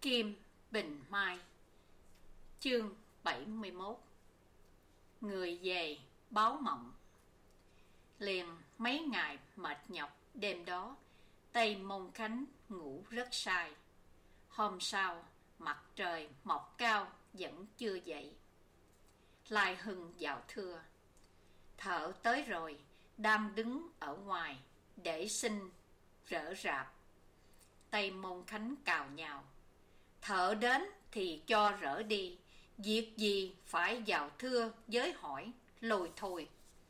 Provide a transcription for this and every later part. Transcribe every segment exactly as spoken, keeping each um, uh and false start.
Kim Bình Mai. Chương bảy mươi mốt. Người về báo mộng. Liền mấy ngày mệt nhọc đêm đó, Tây Môn Khánh ngủ rất say. Hôm sau mặt trời mọc cao vẫn chưa dậy. Lai Hưng vào thưa: Thợ tới rồi, đang đứng ở ngoài để xin rỡ rạp. Tây Môn Khánh cào nhào: Thợ đến thì cho rỡ đi, việc gì phải vào thưa với hỏi lôi thôi.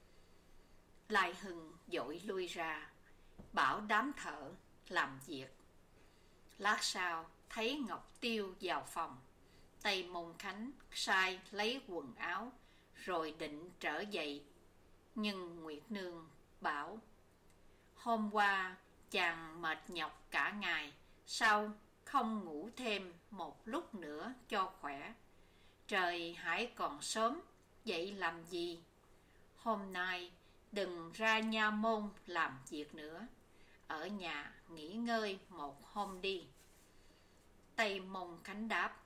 Lai Hưng vội lui ra, bảo đám thợ làm việc. Lát sau thấy Ngọc Tiêu vào phòng. Tây Môn Khánh sai lấy quần áo rồi định trở dậy, nhưng Nguyệt Nương bảo: Hôm qua chàng mệt nhọc cả ngày, sao không ngủ thêm một lúc nữa cho khỏe? Trời hãy còn sớm, dậy làm gì? Hôm nay đừng ra nha môn làm việc nữa, ở nhà nghỉ ngơi một hôm đi. Tây Môn Khánh đáp: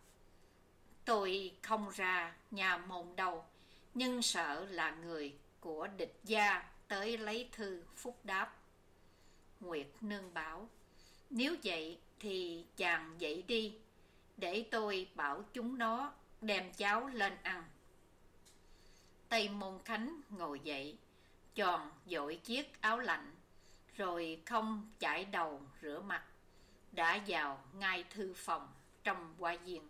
Tôi không ra nhà môn đâu, nhưng sợ là người của địch gia tới lấy thư phúc đáp. Nguyệt Nương bảo: Nếu vậy thì chàng dậy đi, để tôi bảo chúng nó đem cháo lên ăn. Tây Môn Khánh ngồi dậy, chòn vội chiếc áo lạnh, rồi không chải đầu rửa mặt, đã vào ngay thư phòng trong hoa viên.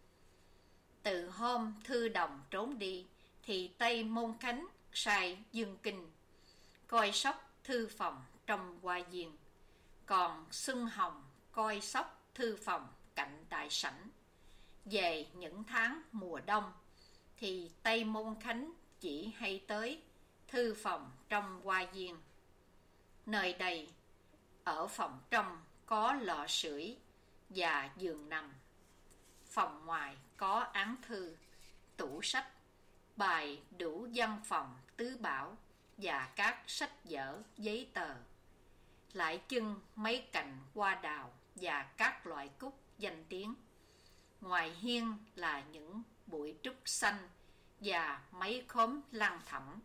Từ hôm Thư Đồng trốn đi, thì Tây Môn Khánh sai Dương Kinh coi sóc thư phòng trong hoa viên, còn Xuân Hồng coi sóc thư phòng cạnh đại sảnh. Về những tháng mùa đông thì Tây Môn Khánh chỉ hay tới thư phòng trong hoa viên. Nơi đây ở phòng trong có lò sưởi và giường nằm. Phòng ngoài có án thư, tủ sách, bày đủ văn phòng tứ bảo và các sách vở giấy tờ. Lại chưng mấy cành hoa đào và các loại cúc danh tiếng. Ngoài hiên là những bụi trúc xanh và mấy khóm lan thẳm.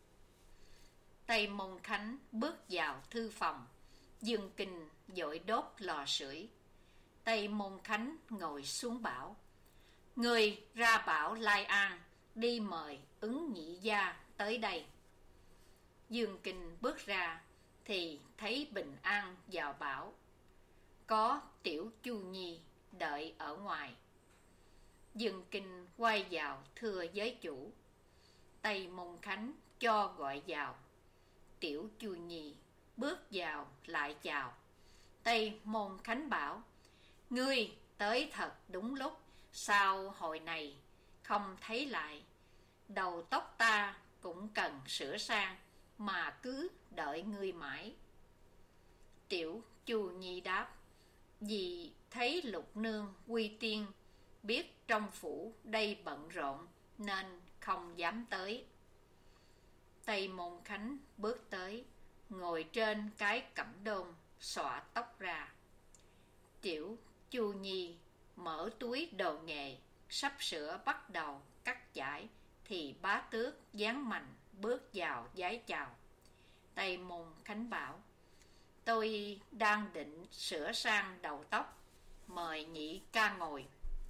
Tây Môn Khánh bước vào thư phòng, Dương Kinh vội đốt lò sưởi. Tây Môn Khánh ngồi xuống bảo: Người ra bảo Lai An đi mời Ứng Nhị Gia tới đây. Dương Kinh bước ra thì thấy Bình An vào bảo: Có Tiểu Chu Nhi đợi ở ngoài. Dương Kinh quay vào thưa với chủ. Tây Môn Khánh cho gọi vào. Tiểu Chu Nhi bước vào lại chào. Tây Môn Khánh bảo: Ngươi tới thật đúng lúc, sao hồi này không thấy lại? Đầu tóc ta cũng cần sửa sang, mà cứ đợi ngươi mãi. Tiểu Chu Nhi đáp: Vì thấy Lục Nương quy tiên, biết trong phủ đây bận rộn, nên không dám tới. Tây Môn Khánh bước tới, ngồi trên cái cẩm đôn, xõa tóc ra. Tiểu Chu Nhi mở túi đồ nghề, sắp sửa bắt đầu cắt chải, thì Bá Tước dáng mạnh bước vào vái chào. Tây Môn Khánh bảo: Tôi đang định sửa sang đầu tóc, mời nhị ca ngồi.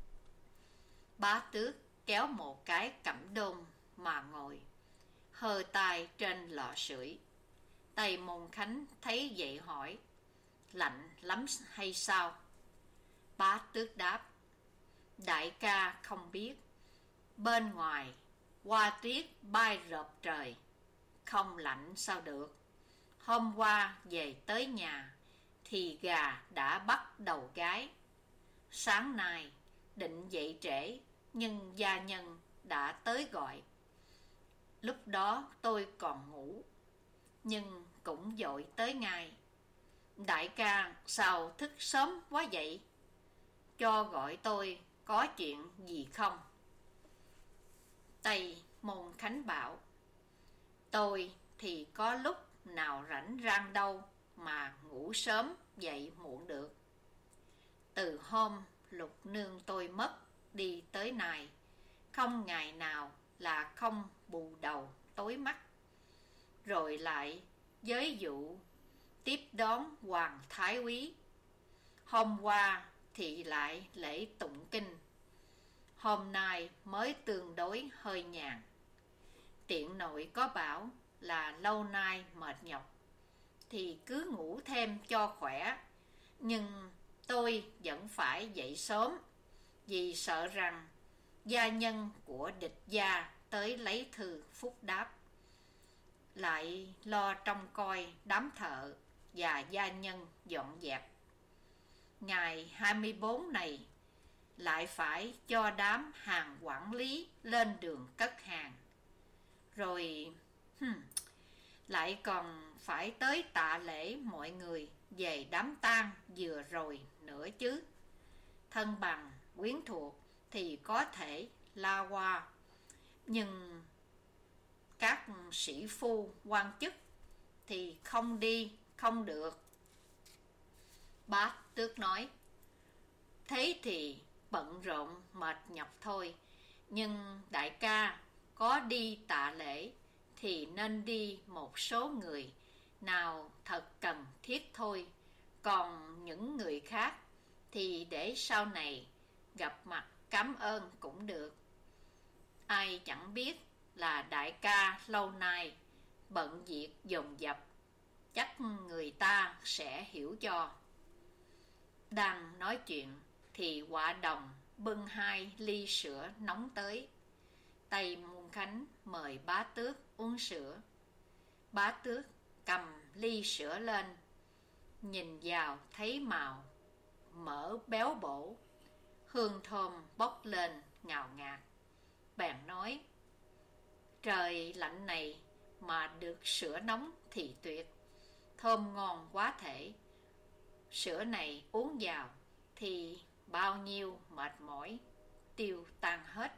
Bá Tước kéo một cái cẩm đôn mà ngồi, hơ tay trên lò sưởi. Tây Môn Khánh thấy vậy hỏi: Lạnh lắm hay sao? Bá Tước đáp: Đại ca không biết, bên ngoài hoa tuyết bay rợp trời, không lạnh sao được. Hôm qua về tới nhà thì gà đã bắt đầu gái. Sáng nay định dậy trễ, nhưng gia nhân đã tới gọi. Lúc đó tôi còn ngủ, nhưng cũng vội tới ngay. Đại ca sao thức sớm quá vậy? Cho gọi tôi có chuyện gì không? Tây Môn Khánh bảo: Tôi thì có lúc nào rảnh rang đâu mà ngủ sớm dậy muộn được. Từ hôm Lục nương tôi mất đi tới nay, không ngày nào là không bù đầu tối mắt. Rồi lại giới dụ tiếp đón hoàng thái úy. Hôm qua thì lại lễ tụng kinh, hôm nay mới tương đối hơi nhàn. Tiện nội có bảo là lâu nay mệt nhọc thì cứ ngủ thêm cho khỏe, nhưng tôi vẫn phải dậy sớm vì sợ rằng gia nhân của địch gia tới lấy thư phúc đáp, lại lo trông coi đám thợ và gia nhân dọn dẹp. Ngày hai mươi bốn này lại phải cho đám hàng quản lý lên đường cất hàng, rồi hmm, lại còn phải tới tạ lễ mọi người về đám tang vừa rồi nữa chứ. Thân bằng quyến thuộc thì có thể la qua, nhưng các sĩ phu quan chức thì không đi không được. Bá Tước nói, thế thì bận rộn mệt nhọc thôi, nhưng đại ca có đi tạ lễ thì nên đi một số người nào thật cần thiết thôi, còn những người khác thì để sau này gặp mặt cảm ơn cũng được. Ai chẳng biết là đại ca lâu nay bận việc dồn dập, chắc người ta sẽ hiểu cho. Đang nói chuyện thì Họa Đồng bưng hai ly sữa nóng tới. Tây Môn Khánh mời Bá Tước uống sữa. Bá Tước cầm ly sữa lên, nhìn vào thấy màu mỡ béo bổ, hương thơm bốc lên ngào ngạt. Bèn nói, trời lạnh này mà được sữa nóng thì tuyệt, thơm ngon quá thể. Sữa này uống vào thì bao nhiêu mệt mỏi tiêu tan hết.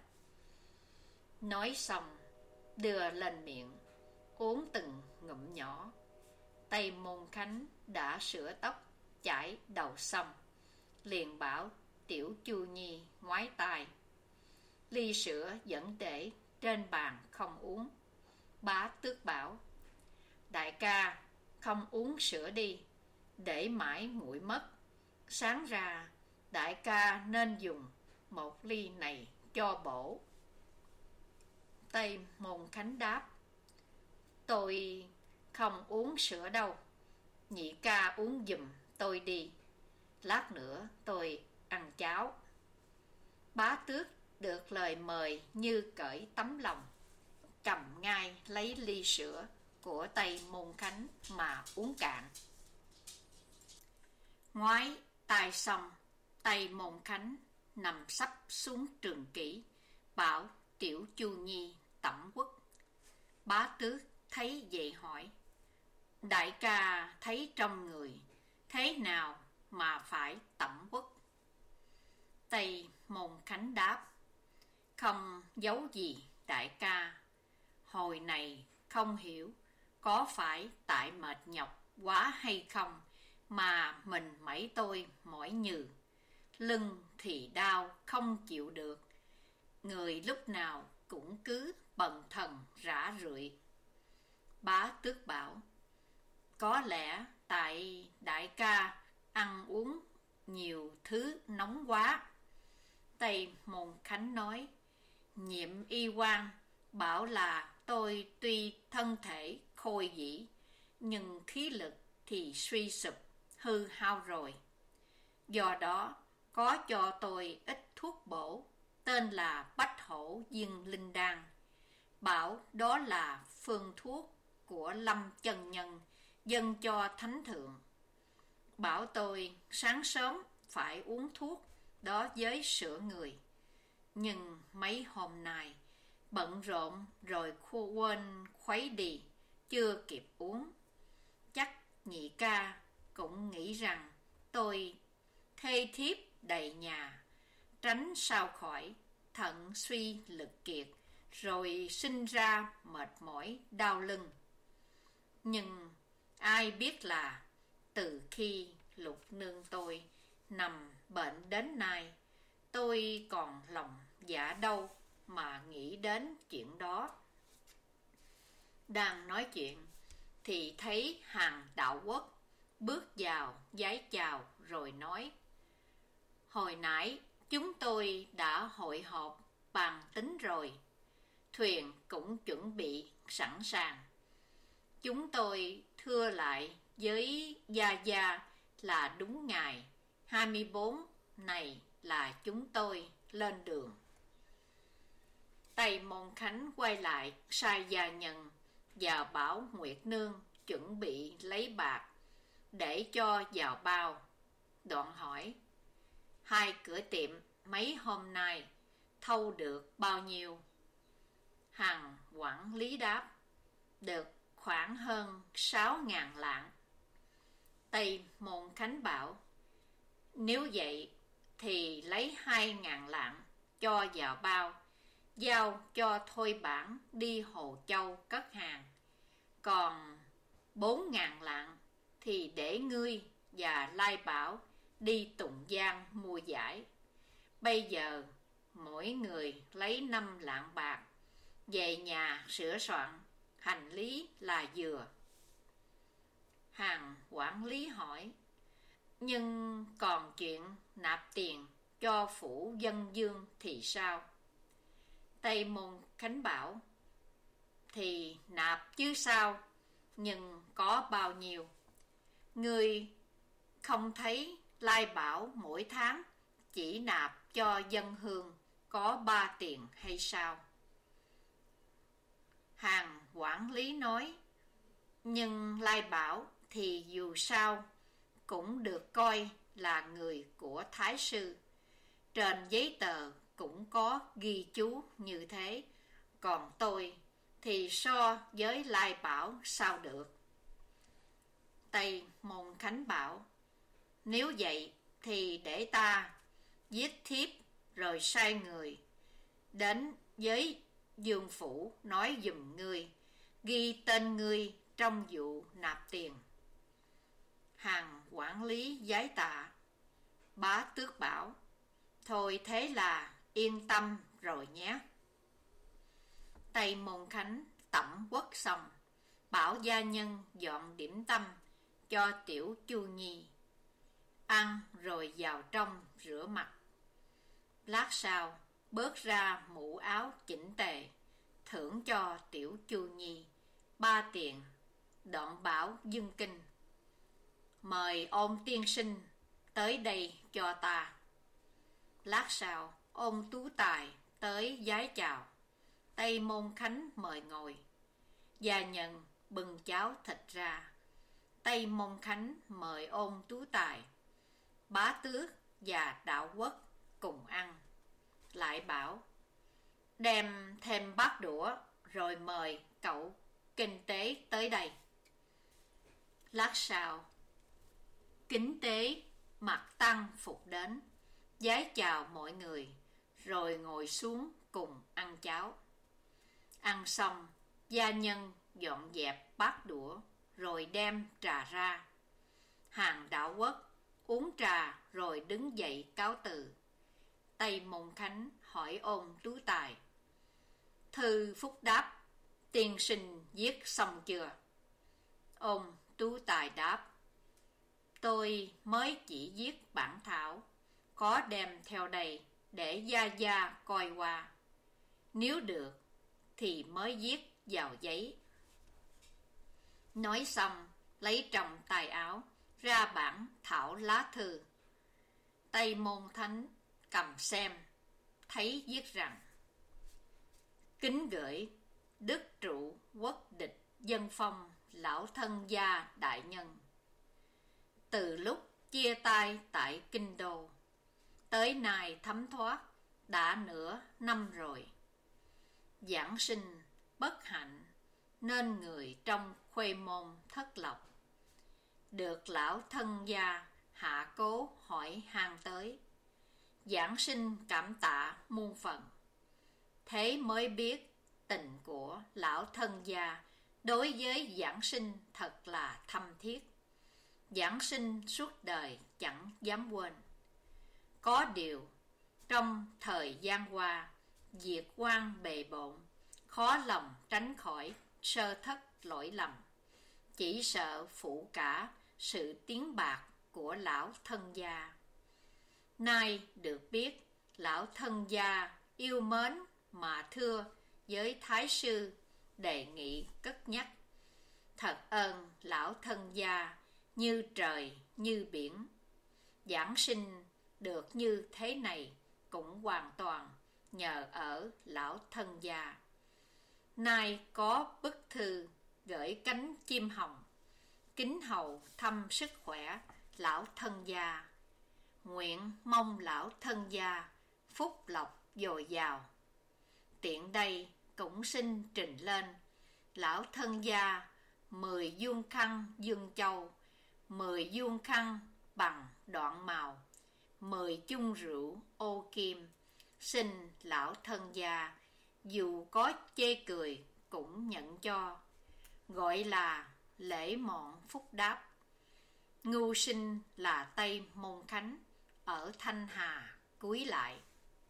Nói xong đưa lên miệng uống từng ngụm nhỏ. Tây Môn Khánh đã sửa tóc chải đầu xong, liền bảo Tiểu Chu Nhi ngoái tai. Ly sữa vẫn để trên bàn không uống. Bá Tước bảo, đại ca không uống sữa đi, để mãi nguội mất. Sáng ra đại ca nên dùng một ly này cho bổ. Tây Môn Khánh đáp, tôi không uống sữa đâu, nhị ca uống giùm tôi đi, lát nữa tôi ăn cháo. Bá Tước được lời mời như cởi tấm lòng, cầm ngay lấy ly sữa của Tây Môn Khánh mà uống cạn. Ngoái tai xong, Tây Môn Khánh nằm sấp xuống trường kỷ, bảo Tiểu Chu Nhi tẩm quất. Bá Tước thấy vậy hỏi, đại ca thấy trong người thế nào mà phải tẩm quất? Tây Môn Khánh đáp, không giấu gì đại ca, hồi này không hiểu có phải tại mệt nhọc quá hay không mà mình mẩy tôi mỏi nhừ, lưng thì đau không chịu được, người lúc nào cũng cứ bần thần rã rượi. Bá Tước bảo, có lẽ tại đại ca ăn uống nhiều thứ nóng quá. Tây Môn Khánh nói, nhiệm y quan bảo là tôi tuy thân thể khôi dĩ, nhưng khí lực thì suy sụp, hư hao rồi. Do đó có cho tôi ít thuốc bổ, tên là Bách Hổ Diên Linh Đan. Bảo đó là phương thuốc của Lâm Chân Nhân dâng cho thánh thượng. Bảo tôi sáng sớm phải uống thuốc đó với sữa người, nhưng mấy hôm nay bận rộn rồi khu quên khuấy đi, chưa kịp uống. Chắc nhị ca cũng nghĩ rằng tôi thê thiếp đầy nhà, tránh sao khỏi thận suy lực kiệt, rồi sinh ra mệt mỏi đau lưng. Nhưng ai biết là từ khi Lục nương tôi nằm bệnh đến nay, tôi còn lòng dạ đâu mà nghĩ đến chuyện đó. Đang nói chuyện thì thấy hàng đạo quốc bước vào vái chào rồi nói: hồi nãy chúng tôi đã hội họp bàn tính rồi, thuyền cũng chuẩn bị sẵn sàng. Chúng tôi thưa lại với Gia Gia là đúng ngày hai mươi bốn này là chúng tôi lên đường. Tây Môn Khánh quay lại sai gia nhân và bảo Nguyệt Nương chuẩn bị lấy bạc để cho vào bao. Đoạn hỏi: hai cửa tiệm mấy hôm nay thâu được bao nhiêu? Hằng quản lý đáp: được khoảng hơn sáu ngàn lạng. Tây Môn Khánh bảo: nếu vậy thì lấy hai ngàn lạng cho vào bao, giao cho Thôi Bản đi Hồ Châu cất hàng. Còn bốn ngàn lạng thì để ngươi và Lai Bảo đi Tùng Giang mua giải. Bây giờ mỗi người lấy năm lạng bạc, về nhà sửa soạn hành lý là vừa. Hàng quản lý hỏi: nhưng còn chuyện nạp tiền cho phủ dân dương thì sao? Tây Môn Khánh bảo: thì nạp chứ sao, nhưng có bao nhiêu? Ngươi không thấy Lai Bảo mỗi tháng chỉ nạp cho dân hương có ba tiền hay sao? Hàng quản lý nói: nhưng Lai Bảo thì dù sao cũng được coi là người của Thái sư. Trên giấy tờ cũng có ghi chú như thế. Còn tôi thì so với Lai Bảo sao được? Tây Môn Khánh bảo: nếu vậy thì để ta viết thiếp rồi sai người đến với Dương phủ nói giùm ngươi, ghi tên ngươi trong vụ nạp tiền. Hàng quản lý vái tạ. Bá Tước bảo: thôi thế là yên tâm rồi nhé. Tây Môn Khánh tẩm quất xong, bảo gia nhân dọn điểm tâm cho Tiểu Chu Nhi. Ăn rồi vào trong rửa mặt. Lát sau bớt ra mũ áo chỉnh tề, thưởng cho Tiểu Chu Nhi ba tiền. Đoạn bảo Dương Kinh: mời Ôn tiên sinh tới đây cho ta. Lát sau Ôn Tú Tài tới vái chào. Tây Môn Khánh mời ngồi. Gia nhân bưng cháo thịt ra. Tây Môn Khánh mời Ôn Tú Tài, Bá Tước và Đạo Quốc cùng ăn. Lại bảo: đem thêm bát đũa rồi mời cậu Kinh Tế tới đây. Lát sau Kính Tế mặc tăng phục đến, vái chào mọi người rồi ngồi xuống cùng ăn cháo. Ăn xong, gia nhân dọn dẹp bát đũa rồi đem trà ra. Hàng Đạo Quốc uống trà rồi đứng dậy cáo từ. Tây Môn Khánh hỏi Ôn Tú Tài: thư phúc đáp tiên sinh viết xong chưa? Ôn Tú Tài đáp: tôi mới chỉ viết bản thảo, có đem theo đây để Gia Gia coi qua. Nếu được thì mới viết vào giấy. Nói xong lấy trong tài áo ra bản thảo lá thư. Tây Môn Khánh cầm xem, thấy viết rằng: kính gửi Đức Trụ Quốc Địch Dân Phong lão thân gia đại nhân. Từ lúc chia tay tại Kinh Đô tới nay thấm thoát đã nửa năm rồi. Giảng sinh bất hạnh nên người trong khuê môn thất lộc. Được lão thân gia hạ cố hỏi han tới, giảng sinh cảm tạ muôn phần. Thế mới biết tình của lão thân gia đối với giảng sinh thật là thâm thiết. Giảng sinh suốt đời chẳng dám quên. Có điều Trong thời gian qua, việc quan bề bộn, khó lòng tránh khỏi sơ thất lỗi lầm, chỉ sợ phụ cả sự tiến bạc của lão thân gia. Nay được biết, lão thân gia yêu mến mà thưa với Thái sư, đề nghị cất nhắc. Thật ơn lão thân gia như trời như biển, giảng sinh được như thế này cũng hoàn toàn nhờ ở lão thân gia. Nay có bức thư gửi cánh chim hồng, kính hầu thăm sức khỏe lão thân gia. Nguyện mong lão thân gia phúc lộc dồi dào. Tiện đây cũng xin trình lên lão thân gia mười vuông khăn dương châu, mười vuông khăn bằng đoạn màu, mười chung rượu ô kim. Xin lão thân gia dù có chê cười cũng nhận cho, gọi là lễ mọn phúc đáp. Ngưu sinh là Tây Môn Khánh ở Thanh Hà cúi lại.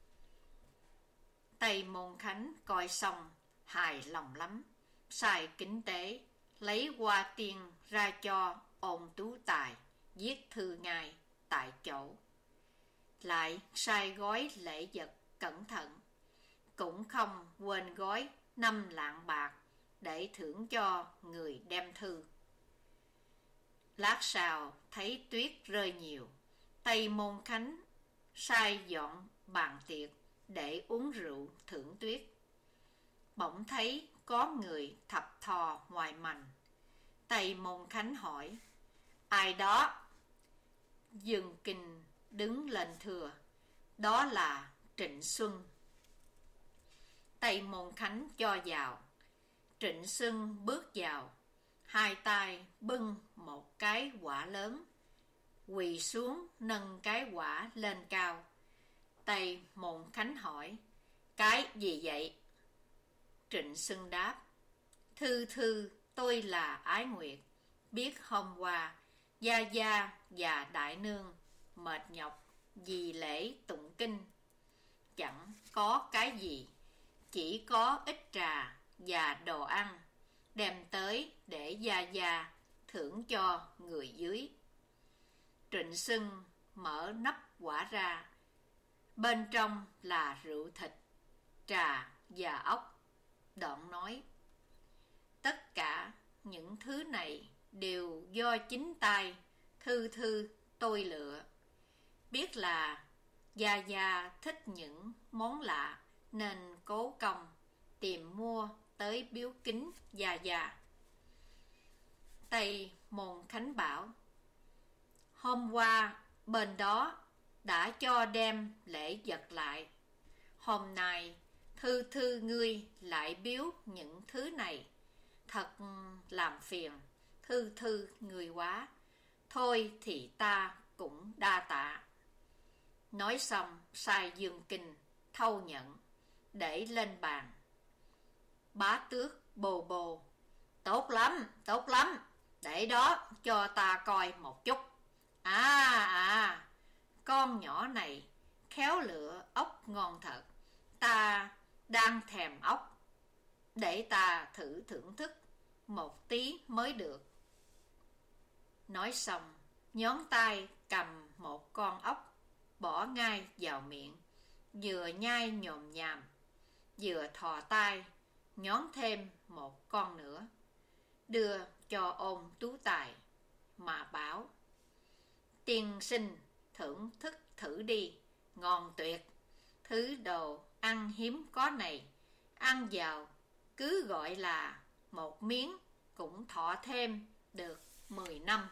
Tây Môn Khánh coi xong hài lòng lắm, xài kính tế lấy hoa tiên ra cho Ôn Tú Tài viết thư ngay tại chỗ, lại sai gói lễ vật cẩn thận, cũng không quên gói năm lạng bạc để thưởng cho người đem thư. Lát sau thấy tuyết rơi nhiều, Tây Môn Khánh sai dọn bàn tiệc để uống rượu thưởng tuyết. Bỗng thấy có người thập thò ngoài mành. Tây Môn Khánh hỏi: ai đó? Dương Kinh đứng lên thưa: đó là Trịnh Xuân. Tây Môn Khánh cho vào. Trịnh Xuân bước vào, hai tay bưng một cái quả lớn, quỳ xuống nâng cái quả lên cao. Tây Môn Khánh hỏi: cái gì vậy? Trịnh Xuân đáp: thư thư tôi là Ái Nguyệt, biết hôm qua gia gia và đại nương mệt nhọc vì lễ tụng kinh, chẳng có cái gì, chỉ có ít trà và đồ ăn, đem tới để gia gia thưởng cho người dưới. Trịnh Xuân mở nắp quả ra, bên trong là rượu thịt, trà và ốc. Đoạn nói: tất cả những thứ này đều do chính tay thư thư tôi lựa. Biết là gia gia thích những món lạ nên cố công tìm mua tới biếu kính gia gia. Tây Môn Khánh bảo: hôm qua bên đó đã cho đem lễ vật lại, hôm nay thư thư ngươi lại biếu những thứ này, thật làm phiền thư thư người quá. Thôi thì ta cũng đa tạ. Nói xong sai Dương Kinh thâu nhận để lên bàn. Bá Tước bồ bồ: tốt lắm, tốt lắm, để đó cho ta coi một chút. À à, con nhỏ này khéo lựa ốc ngon thật, ta đang thèm ốc, để ta thử thưởng thức một tí mới được. Nói xong nhón tay cầm một con ốc, bỏ ngay vào miệng, vừa nhai nhồm nhàm, vừa thò tay nhón thêm một con nữa, đưa cho Ôn Tú Tài mà bảo: tiên sinh thưởng thức thử đi, ngon tuyệt. Thứ đồ ăn hiếm có này, ăn vào cứ gọi là một miếng cũng thọ thêm được mười năm.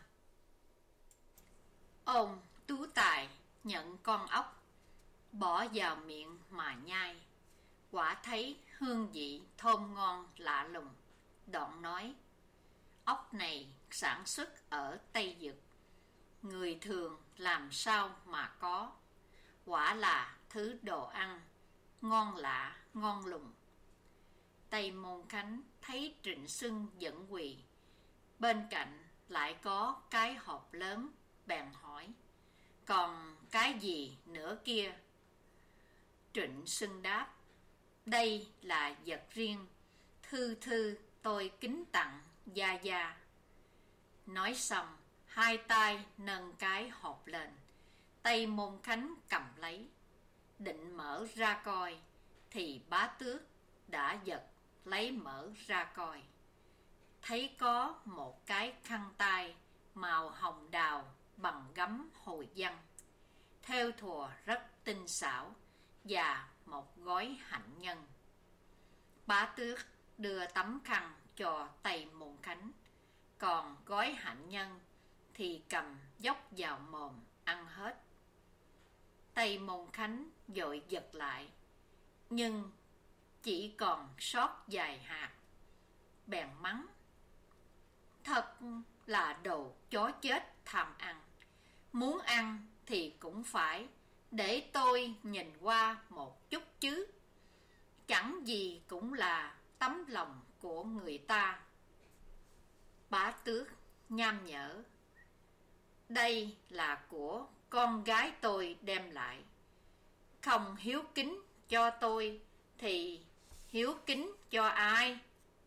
Ôn Tú Tài nhận con ốc, bỏ vào miệng mà nhai, quả thấy hương vị thơm ngon lạ lùng. Đoạn nói: ốc này sản xuất ở Tây Dực, người thường làm sao mà có, quả là thứ đồ ăn ngon lạ ngon lùng. Tây Môn Khánh thấy Trịnh Xuân giận quỳ, bên cạnh lại có cái hộp lớn, bèn hỏi: còn cái gì nữa kia? Trịnh Sưng đáp: đây là vật riêng, thư thư tôi kính tặng Gia Gia. Nói xong, hai tay nâng cái hộp lên, tay Môn Khánh cầm lấy, định mở ra coi, thì Bá Tước đã giật lấy mở ra coi. Thấy có một cái khăn tay màu hồng đào bằng gấm hồi văn, thêu thùa rất tinh xảo, và một gói hạnh nhân. Bá Tước đưa tấm khăn cho tay Môn Khánh, còn gói hạnh nhân thì cầm dốc vào mồm ăn hết. Tay Môn Khánh vội giật lại, nhưng chỉ còn sót vài hạt. Bèn mắng: thật là đồ chó chết tham ăn, muốn ăn thì cũng phải để tôi nhìn qua một chút chứ, chẳng gì cũng là tấm lòng của người ta. Bá Tước nham nhở: đây là của con gái tôi đem lại, không hiếu kính cho tôi thì hiếu kính cho ai?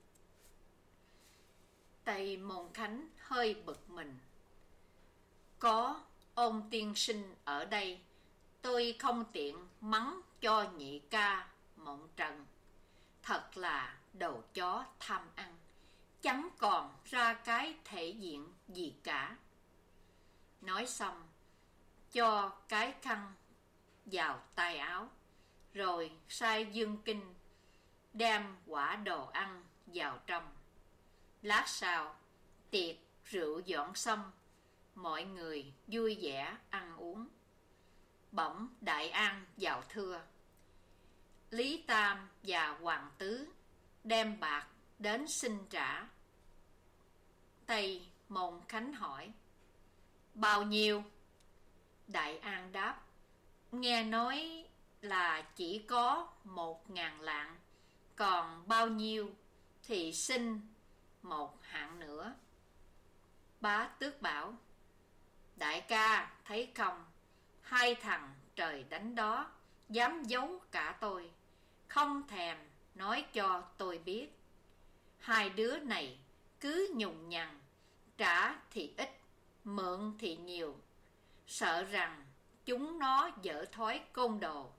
Tay Môn Khánh hơi bực mình. Có Ôn tiên sinh ở đây, tôi không tiện mắng cho nhị ca Mộng Trần. Thật là đồ chó tham ăn, chẳng còn ra cái thể diện gì cả. Nói xong, cho cái khăn vào tay áo, rồi sai Dương Kinh đem quả đồ ăn vào trong. Lát sau, tiệc rượu dọn xong, mọi người vui vẻ ăn uống. Bỗng Đại An vào thưa: Lý Tam và Hoàng Tứ đem bạc đến xin trả. Tay Môn Khánh hỏi: bao nhiêu? Đại An đáp: nghe nói là chỉ có một ngàn lạng, còn bao nhiêu thì xin một hạng nữa. Bá Tước bảo: đại ca thấy không, hai thằng trời đánh đó dám giấu cả tôi, không thèm nói cho tôi biết. Hai đứa này cứ nhùng nhằng, trả thì ít, mượn thì nhiều, sợ rằng chúng nó dở thói côn đồ,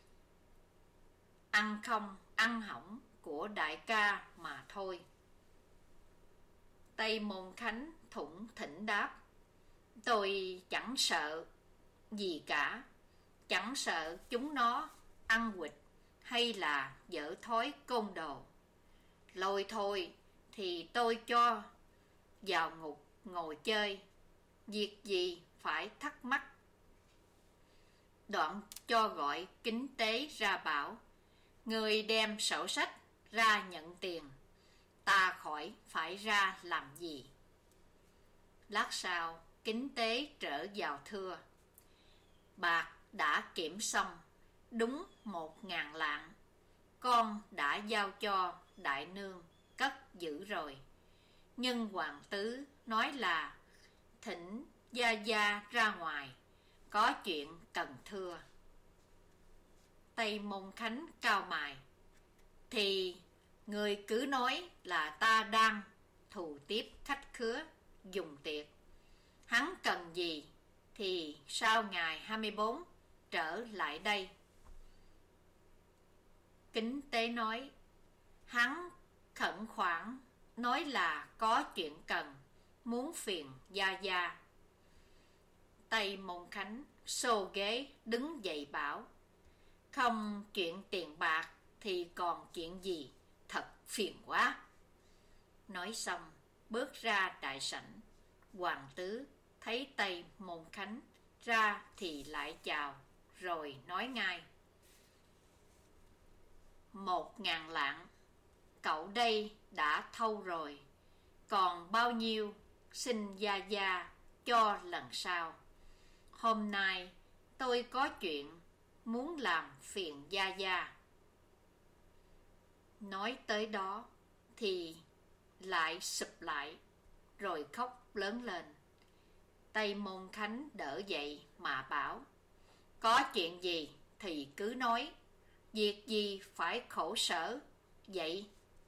ăn không ăn hỏng của đại ca mà thôi. Tay Môn Khánh thủng thỉnh đáp: tôi chẳng sợ gì cả, chẳng sợ chúng nó ăn quỵt hay là dở thói côn đồ. Lôi thôi thì tôi cho vào ngục ngồi chơi, việc gì phải thắc mắc. Đoạn cho gọi Kính Tế ra bảo: người đem sổ sách ra nhận tiền, ta khỏi phải ra làm gì. Lát sau, Kính Tế trở vào thưa: bạc đã kiểm xong, đúng một ngàn lạng, con đã giao cho đại nương cất giữ rồi. Nhưng Hoàng Tứ nói là thỉnh Gia Gia ra ngoài, có chuyện cần thưa. Tay Môn Khánh cau mày: thì người cứ nói là ta đang thù tiếp khách khứa dùng tiệc, hắn cần gì thì sau ngày hai mươi bốn trở lại đây. Kính Tế nói: hắn khẩn khoản nói là có chuyện cần, muốn phiền Gia Gia. Tay Môn Khánh xô ghế đứng dậy bảo: không chuyện tiền bạc thì còn chuyện gì, thật phiền quá. Nói xong bước ra đại sảnh. Hoàng Tứ thấy tay Môn Khánh ra thì lại chào, rồi nói ngay: một ngàn lạng cậu đây đã thâu rồi, còn bao nhiêu xin Gia Gia cho lần sau. Hôm nay tôi có chuyện muốn làm phiền Gia Gia. Nói tới đó thì lại sụp lại, rồi khóc lớn lên. Tay Môn Khánh đỡ dậy mà bảo: có chuyện gì thì cứ nói, việc gì phải khổ sở vậy?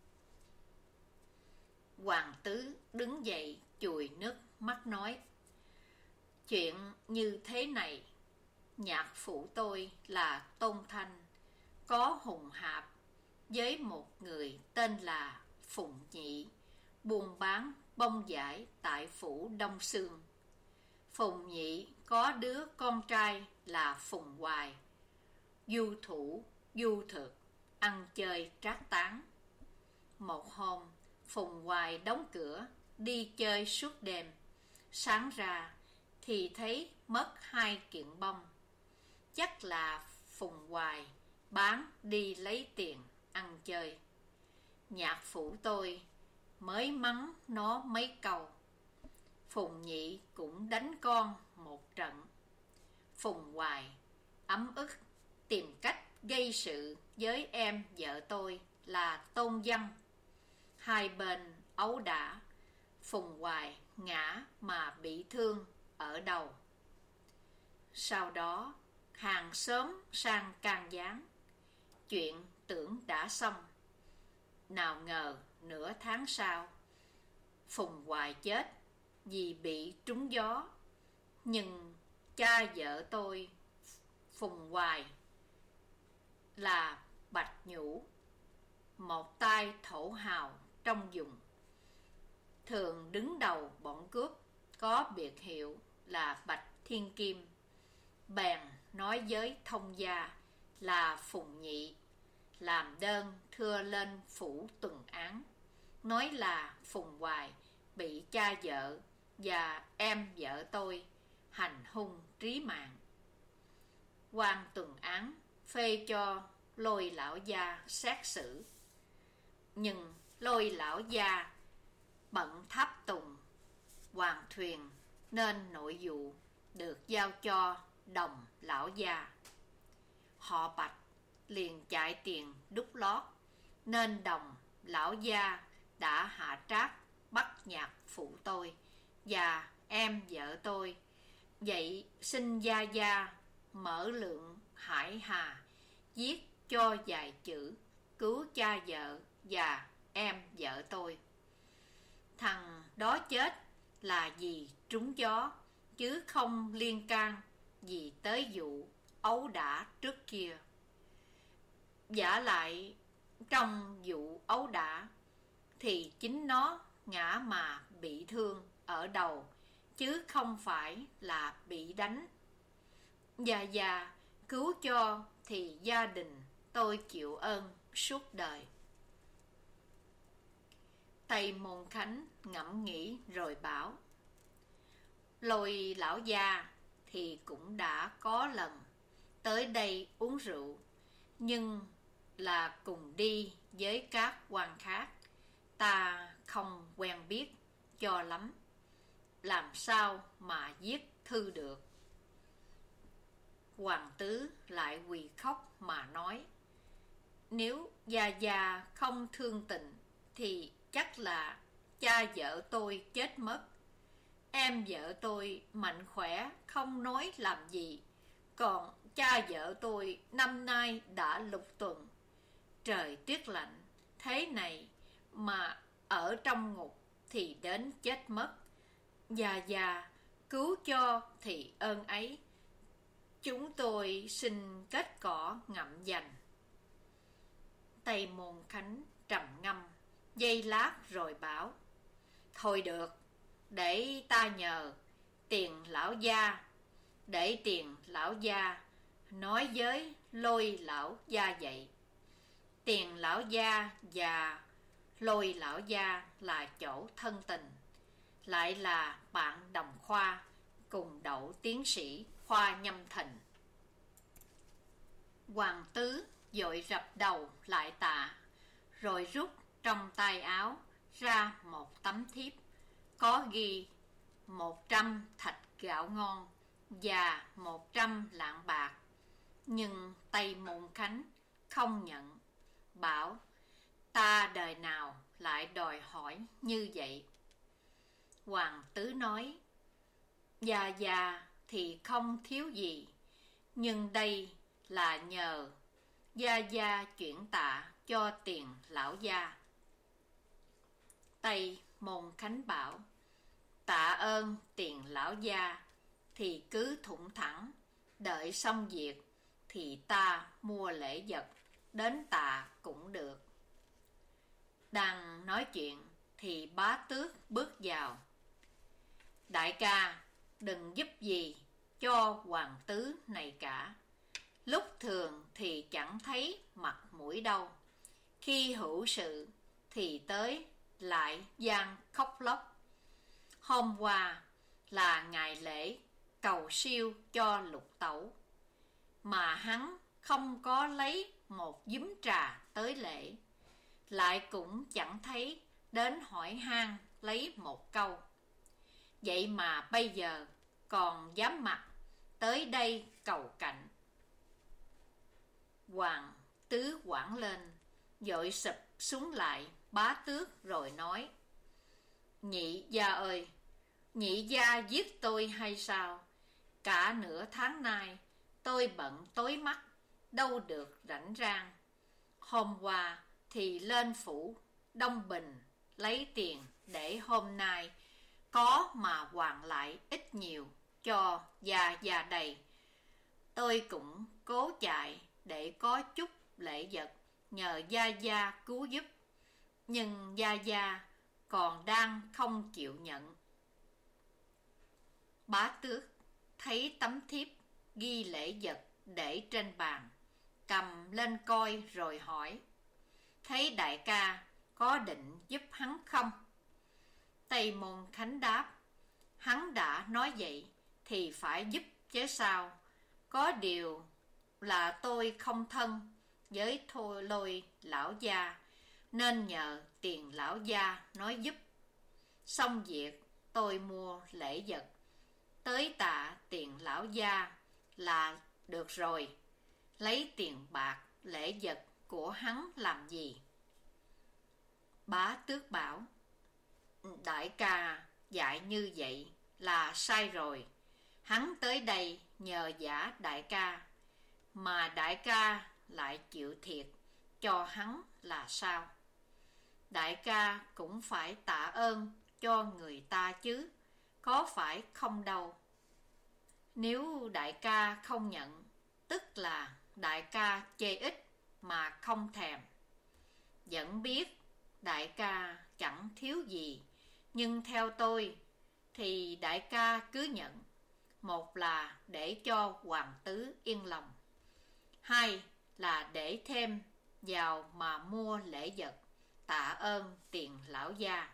Hoàng tứ đứng dậy chùi nước mắt nói, chuyện như thế này, nhạc phụ tôi là Tôn Thanh, có hùng hạp với một người tên là Phùng Nhị, buôn bán bông vải tại phủ Đông Sương. Phùng Nhị có đứa con trai là Phùng Hoài, du thủ, du thực, ăn chơi trác tán. Một hôm, Phùng Hoài đóng cửa, đi chơi suốt đêm. Sáng ra thì thấy mất hai kiện bông. Chắc là Phùng Hoài bán đi lấy tiền ăn chơi. Nhạc phụ tôi mới mắng nó mấy câu. Phùng Nhị cũng đánh con một trận. Phùng Hoài ấm ức tìm cách gây sự với em vợ tôi là Tôn Văn. Hai bên ấu đả, Phùng Hoài ngã mà bị thương ở đầu. Sau đó hàng xóm sang can gián, chuyện tưởng đã xong. Nào ngờ nửa tháng sau, Phùng Hoài chết vì bị trúng gió. Nhưng cha vợ tôi, Phùng Hoài, là Bạch Nhũ, một tay thổ hào trong vùng, thường đứng đầu bọn cướp, có biệt hiệu là Bạch Thiên Kim. Bèn nói với thông gia là Phùng Nhị, làm đơn thưa lên phủ tuần án, nói là Phùng Hoài bị cha vợ và em vợ tôi hành hung trí mạng. Quan tuần án phê cho Lôi lão gia xét xử, nhưng Lôi lão gia bận tháp tùng hoàng thuyền nên nội vụ được giao cho Đồng lão gia. Họ Bạch liền chạy tiền đút lót, nên Đồng lão gia đã hạ trác bắt nhạc phụ tôi và em vợ tôi. Vậy xin gia gia mở lượng hải hà, viết cho vài chữ cứu cha vợ và em vợ tôi. Thằng đó chết là vì trúng gió, chứ không liên can gì tới vụ ấu đả trước kia. Vả lại trong vụ ấu đả thì chính nó ngã mà bị thương ở đầu, chứ không phải là bị đánh. Và già cứu cho thì gia đình tôi chịu ơn suốt đời. Tây Môn Khánh ngẫm nghĩ rồi bảo, Lôi lão gia thì cũng đã có lần tới đây uống rượu, nhưng là cùng đi với các quan khác, ta không quen biết cho lắm, làm sao mà viết thư được. Hoàng tứ lại quỳ khóc mà nói, nếu gia gia không thương tình thì chắc là cha vợ tôi chết mất. Em vợ tôi mạnh khỏe không nói làm gì, còn cha vợ tôi năm nay đã lục tuần. Trời tuyết lạnh thế này mà ở trong ngục thì đến chết mất. Già già cứu cho thì ơn ấy, chúng tôi xin kết cỏ ngậm dành. Tây Môn Khánh trầm ngâm giây lát rồi bảo, thôi được, để ta nhờ tiền lão gia, để tiền lão gia nói với Lôi lão gia vậy. Tiền lão gia và Lôi lão gia là chỗ thân tình, lại là bạn đồng khoa, cùng đậu tiến sĩ khoa Nhâm Thịnh. Hoàng tứ vội rập đầu lại tạ, rồi rút trong tay áo ra một tấm thiếp, có ghi một trăm thạch gạo ngon và một trăm lạng bạc. Nhưng Tây Môn Khánh không nhận, bảo, ta đời nào lại đòi hỏi như vậy. Hoàng tứ nói, già già thì không thiếu gì, nhưng đây là nhờ Gia Gia chuyển tạ cho tiền lão gia. Tây Môn Khánh bảo: tạ ơn tiền lão gia, thì cứ thủng thẳng, đợi xong việc thì ta mua lễ vật đến tạ cũng được. Đang nói chuyện thì Bá Tước bước vào. Đại ca, đừng giúp gì cho hoàng tứ này cả. Lúc thường thì chẳng thấy mặt mũi đâu, khi hữu sự thì tới lại gian khóc lóc. Hôm qua là ngày lễ cầu siêu cho lục tẩu, mà hắn không có lấy một giúm trà tới lễ, lại cũng chẳng thấy đến hỏi han lấy một câu. Vậy mà bây giờ còn dám mặt tới đây cầu cạnh. Hoàng tứ quảng lên, vội sụp xuống lại Bá Tước rồi nói: nhị gia ơi, nhị gia giết tôi hay sao? Cả nửa tháng nay tôi bận tối mắt, đâu được rảnh rang. Hôm qua thì lên phủ Đông Bình lấy tiền, để hôm nay có mà hoàn lại ít nhiều cho gia gia đầy. Tôi cũng cố chạy để có chút lễ vật nhờ gia gia cứu giúp, nhưng gia gia còn đang không chịu nhận. Bá Tước thấy tấm thiếp ghi lễ vật để trên bàn, cầm lên coi rồi hỏi: thấy đại ca có định giúp hắn không? Tây Môn Khánh đáp: hắn đã nói vậy thì phải giúp chứ sao. Có điều là tôi không thân với Thôi Lôi lão gia, nên nhờ tiền lão gia nói giúp. Xong việc tôi mua lễ vật tới tạ tiền lão gia là được rồi. Lấy tiền bạc lễ vật của hắn làm gì? Bá Tước bảo: đại ca dạy như vậy là sai rồi. Hắn tới đây nhờ vả đại ca, mà đại ca lại chịu thiệt cho hắn là sao? Đại ca cũng phải tạ ơn cho người ta chứ, có phải không đâu. Nếu đại ca không nhận, tức là đại ca chê ít mà không thèm. Vẫn biết đại ca chẳng thiếu gì, nhưng theo tôi thì đại ca cứ nhận. Một là để cho hoàng tứ yên lòng, hai là để thêm vào mà mua lễ vật tạ ơn tiền lão gia.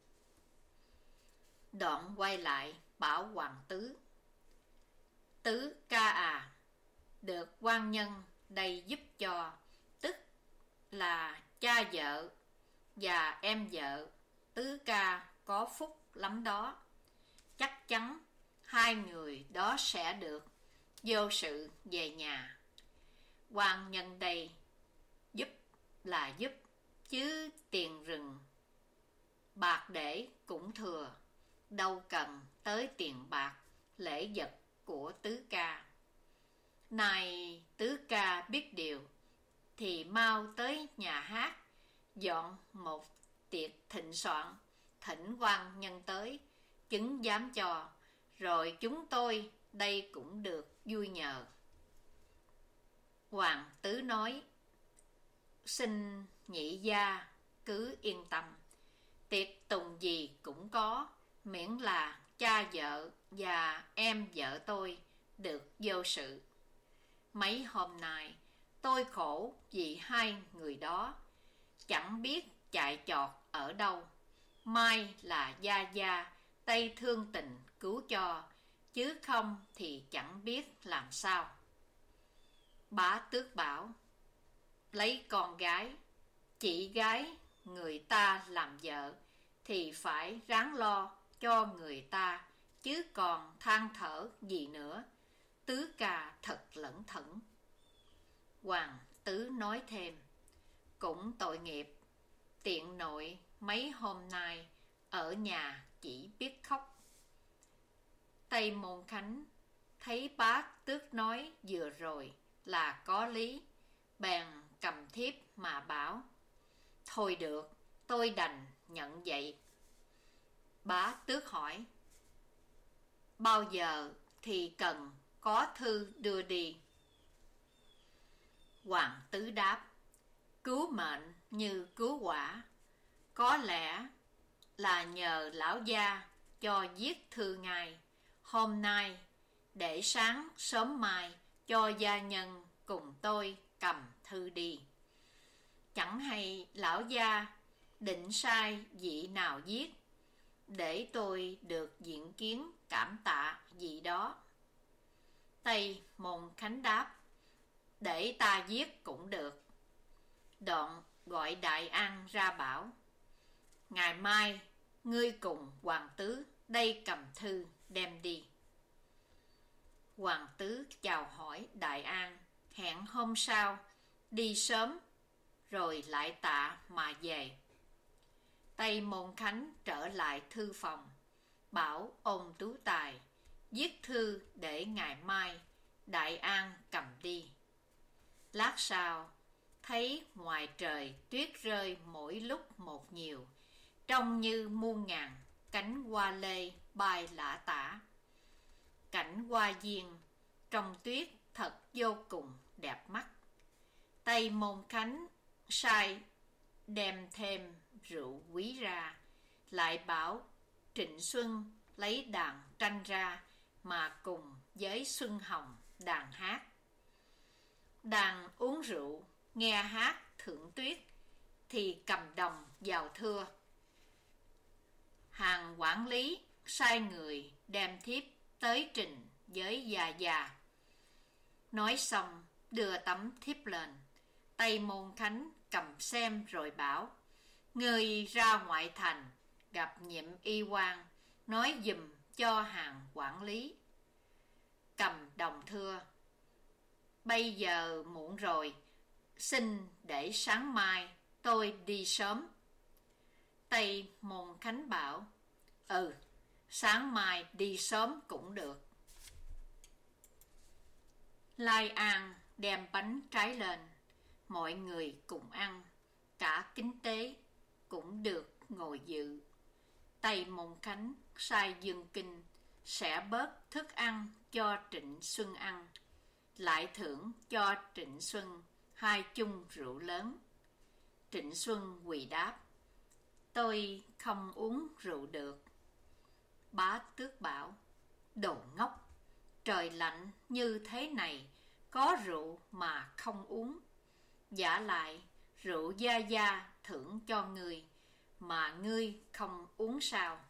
Đoạn quay lại bảo hoàng tứ: tứ ca à, được quan nhân đây giúp cho, tức là cha vợ và em vợ tứ ca có phúc lắm đó. Chắc chắn hai người đó sẽ được vô sự về nhà. Quan nhân đây giúp là giúp, chứ tiền rừng bạc để cũng thừa, đâu cần tới tiền bạc lễ vật của tứ ca. Này tứ ca biết điều thì mau tới nhà hát dọn một tiệc thịnh soạn, thỉnh quan nhân tới chứng giám cho, rồi chúng tôi đây cũng được vui nhờ. Hoàng tứ nói: xin nhị gia cứ yên tâm, tiệc tùng gì cũng có, miễn là cha vợ và em vợ tôi được vô sự. Mấy hôm nay tôi khổ vì hai người đó, chẳng biết chạy chọt ở đâu. May là gia gia tay thương tình cứu cho, chứ không thì chẳng biết làm sao. Bá Tước bảo: lấy con gái, chị gái người ta làm vợ thì phải ráng lo cho người ta, chứ còn than thở gì nữa. Tứ ca thật lẩn thẩn. Hoàng tứ nói thêm: cũng tội nghiệp, tiện nội mấy hôm nay ở nhà chỉ biết khóc. Tây Môn Khánh thấy Bá Tước nói vừa rồi là có lý, bèn thiếp mà bảo: thôi được, tôi đành nhận vậy. Bá tước hỏi: bao giờ thì cần có thư đưa đi? Hoàng tứ đáp: cứu mệnh như cứu quả, có lẽ là nhờ lão gia cho viết thư ngài hôm nay, để sáng sớm mai cho gia nhân cùng tôi cầm thư đi. Chẳng hay lão gia định sai vị nào viết, để tôi được diện kiến cảm tạ vị đó. Tây Môn Khánh đáp: để ta viết cũng được. Đoạn gọi Đại An ra bảo: ngày mai ngươi cùng hoàng tứ đây cầm thư đem đi. Hoàng tứ chào hỏi Đại An, hẹn hôm sau đi sớm, rồi lại tạ mà về. Tây Môn Khánh trở lại thư phòng, bảo Ôn Tú Tài viết thư để ngày mai Đại An cầm đi. Lát sau, thấy ngoài trời tuyết rơi mỗi lúc một nhiều, trông như muôn ngàn cánh hoa lê bay lả tả. Cảnh hoa viên trong tuyết thật vô cùng đẹp mắt. Tây Môn Khánh sai đem thêm rượu quý ra, lại bảo Trịnh Xuân lấy đàn tranh ra mà cùng với Xuân Hồng đàn hát. Đàn uống rượu, nghe hát thưởng tuyết, thì cầm đồng vào thưa. Hàng quản lý sai người đem thiếp tới trình với già già. Nói xong đưa tấm thiếp lên. Tây Môn Khánh cầm xem rồi bảo: người ra ngoại thành gặp nhiệm y quan, nói giùm cho hàng quản lý. Cầm đồng thưa: bây giờ muộn rồi, xin để sáng mai tôi đi sớm. Tây Môn Khánh bảo: ừ, sáng mai đi sớm cũng được. Lai An đem bánh trái lên, mọi người cùng ăn, cả kính tế cũng được ngồi dự. Tây Môn Khánh sai Dương Kinh sẽ bớt thức ăn cho Trịnh Xuân ăn, lại thưởng cho Trịnh Xuân hai chung rượu lớn. Trịnh Xuân quỳ đáp: tôi không uống rượu được. Bá tước bảo: đồ ngốc, trời lạnh như thế này, có rượu mà không uống. Vả lại rượu gia gia thưởng cho ngươi, mà ngươi không uống sao?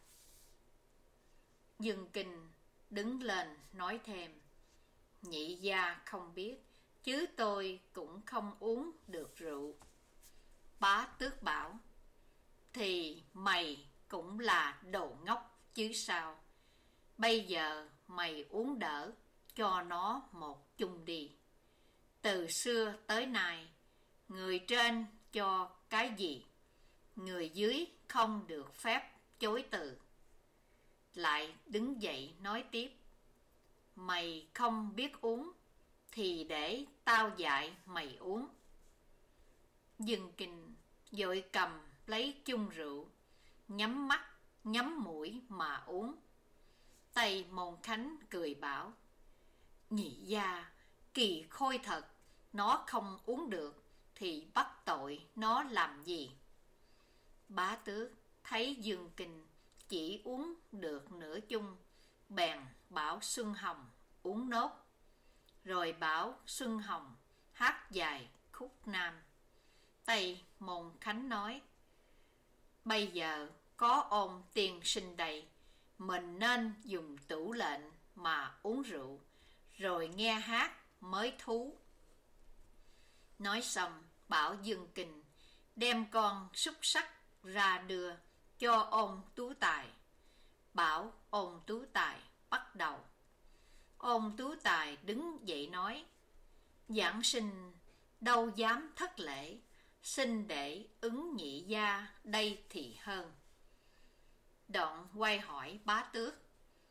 Dương Kinh đứng lên nói thêm: nhị gia không biết, chứ tôi cũng không uống được rượu. Bá tước bảo: thì mày cũng là đồ ngốc chứ sao. Bây giờ mày uống đỡ cho nó một chung đi. Từ xưa tới nay, người trên cho cái gì, người dưới không được phép chối từ. Lại đứng dậy nói tiếp: mày không biết uống, thì để tao dạy mày uống. Dương Kinh vội cầm lấy chung rượu, nhắm mắt nhắm mũi mà uống. Tây Môn Khánh cười bảo: nhị gia kỳ khôi thật, nó không uống được thì bắt tội nó làm gì? Bá tước thấy Dương Kinh chỉ uống được nửa chung, bèn bảo Xuân Hồng uống nốt, rồi bảo Xuân Hồng hát dài khúc nam. Tây Môn Khánh nói: bây giờ có Ôn tiên sinh đây, mình nên dùng tửu lệnh mà uống rượu, rồi nghe hát mới thú. Nói xong bảo Dương Kinh đem con xúc sắc ra đưa cho Ôn Tú Tài, bảo Ôn Tú Tài bắt đầu. Ôn Tú Tài đứng dậy nói: giảng sinh đâu dám thất lễ, xin để ứng nhị gia đây thì hơn. Đoạn quay hỏi bá tước: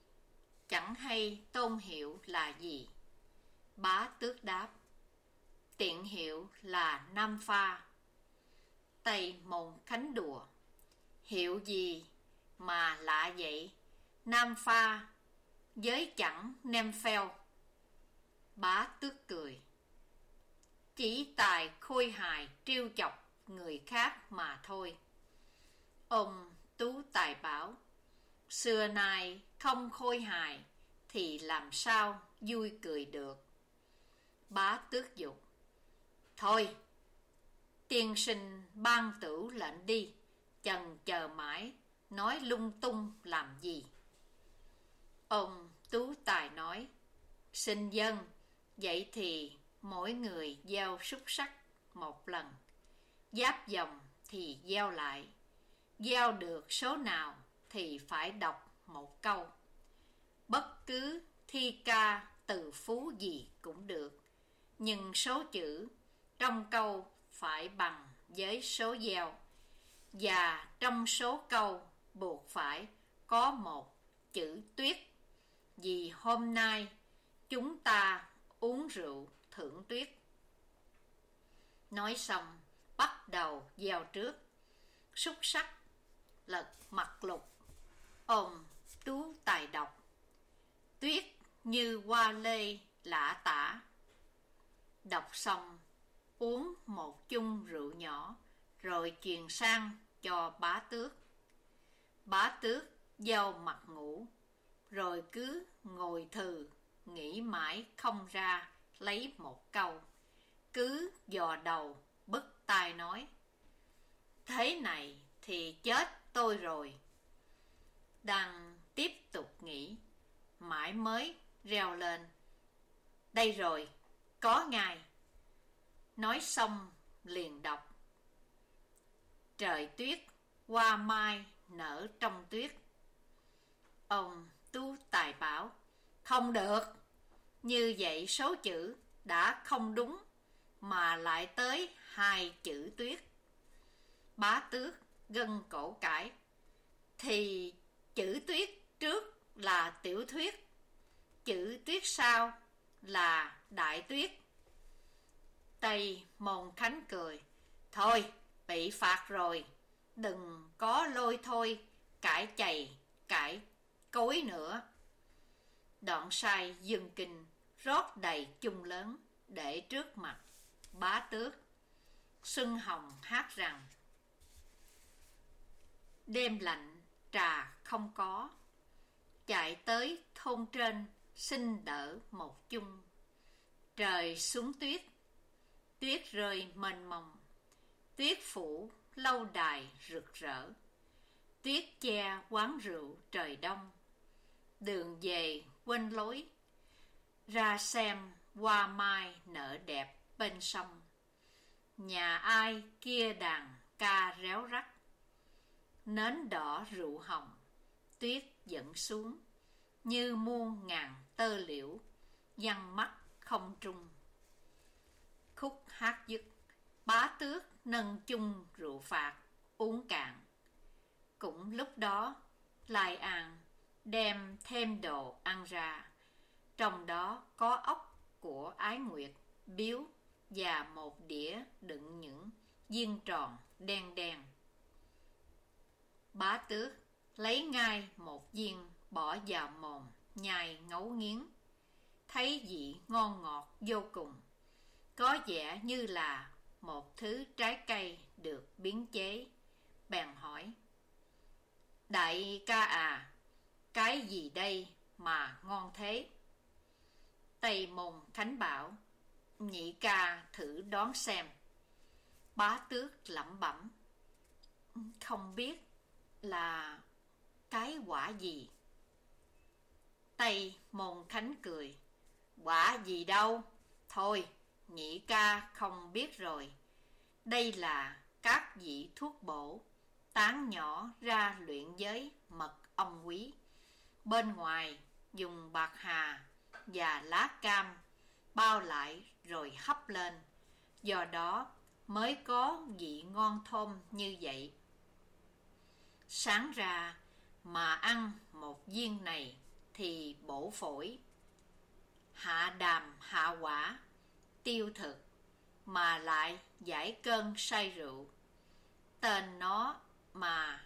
chẳng hay tôn hiệu là gì? Bá tước đáp: tiện hiệu là Nam Pha. Tây Môn Khánh đùa: hiệu gì mà lạ vậy? Nam Pha giới chẳng nem pheo. Bá Tước cười: chỉ tài khôi hài trêu chọc người khác mà thôi. Ông Tú Tài bảo: xưa nay không khôi hài thì làm sao vui cười được. Bá Tước dục: thôi, tiên sinh ban tửu lệnh đi, chần chờ mãi nói lung tung làm gì. Ông Tú Tài nói: xin dân, vậy thì mỗi người gieo xúc sắc một lần, giáp dòng thì gieo lại, gieo được số nào thì phải đọc một câu. Bất cứ thi ca từ phú gì cũng được, nhưng số chữ trong câu phải bằng với số gieo, và trong số câu buộc phải có một chữ tuyết, vì hôm nay chúng ta uống rượu thưởng tuyết. Nói xong bắt đầu gieo trước. Xúc sắc lật mặt lục. Ông Tú Tài đọc: tuyết như hoa lê lã tả. Đọc xong uống một chung rượu nhỏ, rồi truyền sang cho Bá Tước. Bá Tước dao mặt ngủ, rồi cứ ngồi thừ nghĩ mãi không ra lấy một câu, cứ dò đầu bứt tai nói: thế này thì chết tôi rồi. Đang tiếp tục nghĩ, mãi mới reo lên: đây rồi, có ngài. Nói xong liền đọc: trời tuyết, hoa mai nở trong tuyết. Ông Tú Tài bảo: không được, như vậy số chữ đã không đúng, mà lại tới hai chữ tuyết. Bá Tước gân cổ cãi: thì chữ tuyết trước là tiểu thuyết, chữ tuyết sau là đại tuyết. Tây Môn Khánh cười: thôi, bị phạt rồi, đừng có lôi thôi cãi chày cãi cối nữa. Đoạn sai dương kinh rót đầy chung lớn để trước mặt Bá Tước. Xuân Hồng hát rằng: đêm lạnh trà không có, chạy tới thôn trên xin đỡ một chung. Trời xuống tuyết, tuyết rơi mênh mông, tuyết phủ lâu đài rực rỡ, tuyết che quán rượu trời đông. Đường về quên lối, ra xem hoa mai nở đẹp bên sông. Nhà ai kia đàn ca réo rắt, nến đỏ rượu hồng, tuyết dẫn xuống như muôn ngàn tơ liễu, văng mắt không trung. Khúc hát dứt, Bá Tước nâng chung rượu phạt uống cạn. Cũng lúc đó Lai An đem thêm đồ ăn ra, trong đó có ốc của Ái Nguyệt biếu và một đĩa đựng những viên tròn đen đen. Bá Tước lấy ngay một viên bỏ vào mồm nhai ngấu nghiến, thấy vị ngon ngọt vô cùng, có vẻ như là một thứ trái cây được biến chế. Bèn hỏi: đại ca à, cái gì đây mà ngon thế? Tây Môn Khánh bảo: nhị ca thử đoán xem. Bá Tước lẩm bẩm: không biết là cái quả gì. Tây Môn Khánh cười: quả gì đâu, thôi nhị ca không biết rồi. Đây là các vị thuốc bổ, tán nhỏ ra luyện giới mật ong quý. Bên ngoài dùng bạc hà và lá cam bao lại rồi hấp lên, do đó mới có vị ngon thơm như vậy. Sáng ra mà ăn một viên này thì bổ phổi, hạ đàm hạ quả, tiêu thực, mà lại giải cơn say rượu. Tên nó mà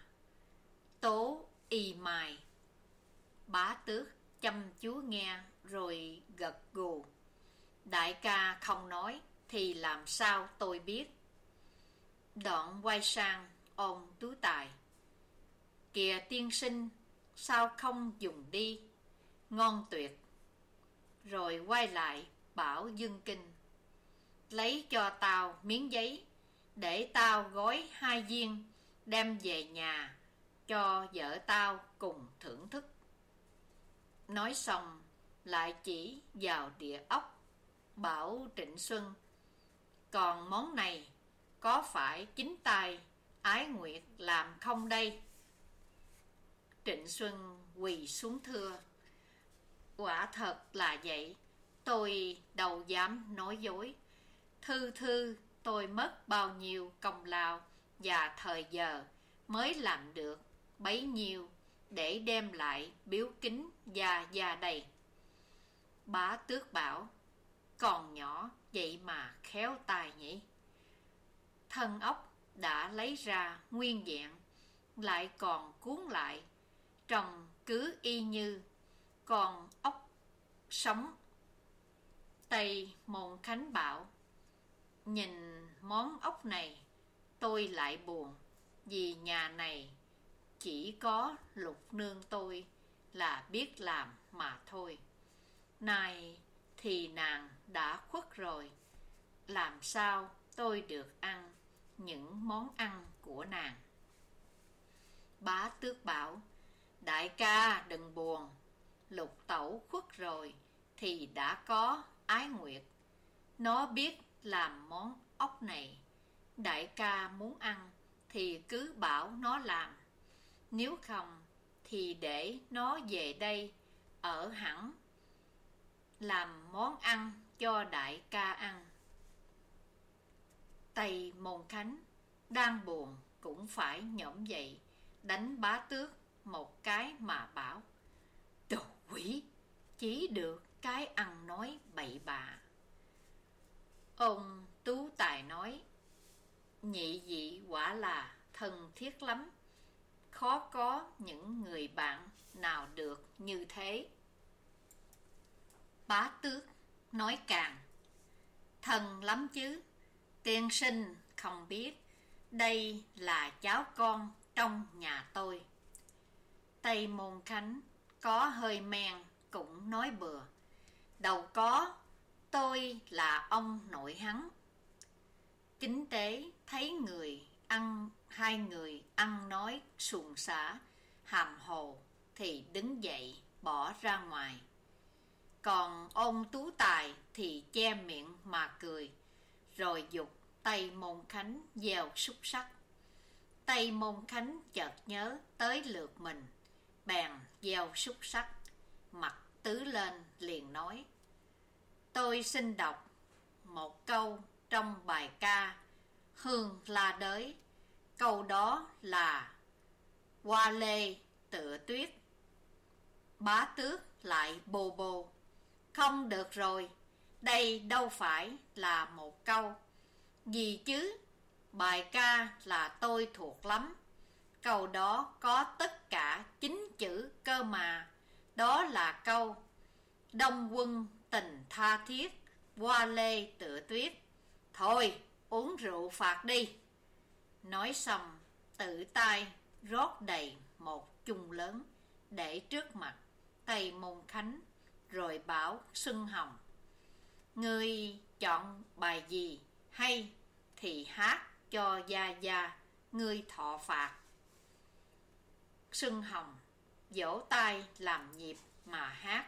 Tố Y Mai. Bá Tước chăm chú nghe rồi gật gù. Đại ca không nói thì làm sao tôi biết. Đoạn quay sang ông Tú Tài. Kìa tiên sinh, sao không dùng đi, ngon tuyệt. Rồi quay lại bảo Dương Kinh. Lấy cho tao miếng giấy, để tao gói hai viên, đem về nhà cho vợ tao cùng thưởng thức. Nói xong lại chỉ vào đĩa ốc, bảo Trịnh Xuân. Còn món này có phải chính tay Ái Nguyệt làm không đây? Trịnh Xuân quỳ xuống thưa. Quả thật là vậy, tôi đâu dám nói dối. Thư thư tôi mất bao nhiêu công lao và thời giờ mới làm được bấy nhiêu để đem lại biếu kính Gia Gia đây. Bá Tước bảo, còn nhỏ vậy mà khéo tài nhỉ. Thân ốc đã lấy ra nguyên vẹn, lại còn cuốn lại, trông cứ y như con ốc sống. Tây Môn Khánh bảo, nhìn món ốc này tôi lại buồn, vì nhà này chỉ có Lục nương tôi là biết làm mà thôi. Nay thì nàng đã khuất rồi, làm sao tôi được ăn những món ăn của nàng? Bá Tước bảo, đại ca đừng buồn, Lục tẩu khuất rồi thì đã có Ái Nguyệt. Nó biết làm món ốc này, đại ca muốn ăn thì cứ bảo nó làm. Nếu không thì để nó về đây ở hẳn, làm món ăn cho đại ca ăn. Tây Môn Khánh đang buồn cũng phải nhổm dậy, đánh Bá Tước một cái mà bảo, đồ quỷ, chỉ được cái ăn nói bậy bạ. Ông Tú Tài nói, nhị vị quả là thân thiết lắm, khó có những người bạn nào được như thế. Bá Tước nói càng, thân lắm chứ, tiên sinh không biết, đây là cháu con trong nhà tôi. Tây Môn Khánh có hơi men cũng nói bừa, đâu có, tôi là ông nội hắn. Kính tế thấy người ăn hai người ăn nói suồng sã hàm hồ thì đứng dậy bỏ ra ngoài. Còn ông Tú Tài thì che miệng mà cười, rồi giục Tây Môn Khánh gieo xúc xắc. Tây Môn Khánh chợt nhớ tới lượt mình, bèn gieo xúc xắc, mặt tứ lên liền nói, tôi xin đọc một câu trong bài ca Hương La Đới. Câu đó là hoa lê tựa tuyết. Bá Tước lại bồ bồ, không được rồi, đây đâu phải là một câu. Gì chứ, bài ca là tôi thuộc lắm. Câu đó có tất cả chín chữ cơ mà. Đó là câu Đông quân tình tha thiết, hoa lê tựa tuyết. Thôi, uống rượu phạt đi. Nói xong, tự tay rót đầy một chung lớn, để trước mặt Tây Môn Khánh, rồi bảo Xuân Hồng, ngươi chọn bài gì hay thì hát cho Gia Gia ngươi thọ phạt. Xuân Hồng vỗ tay làm nhịp mà hát.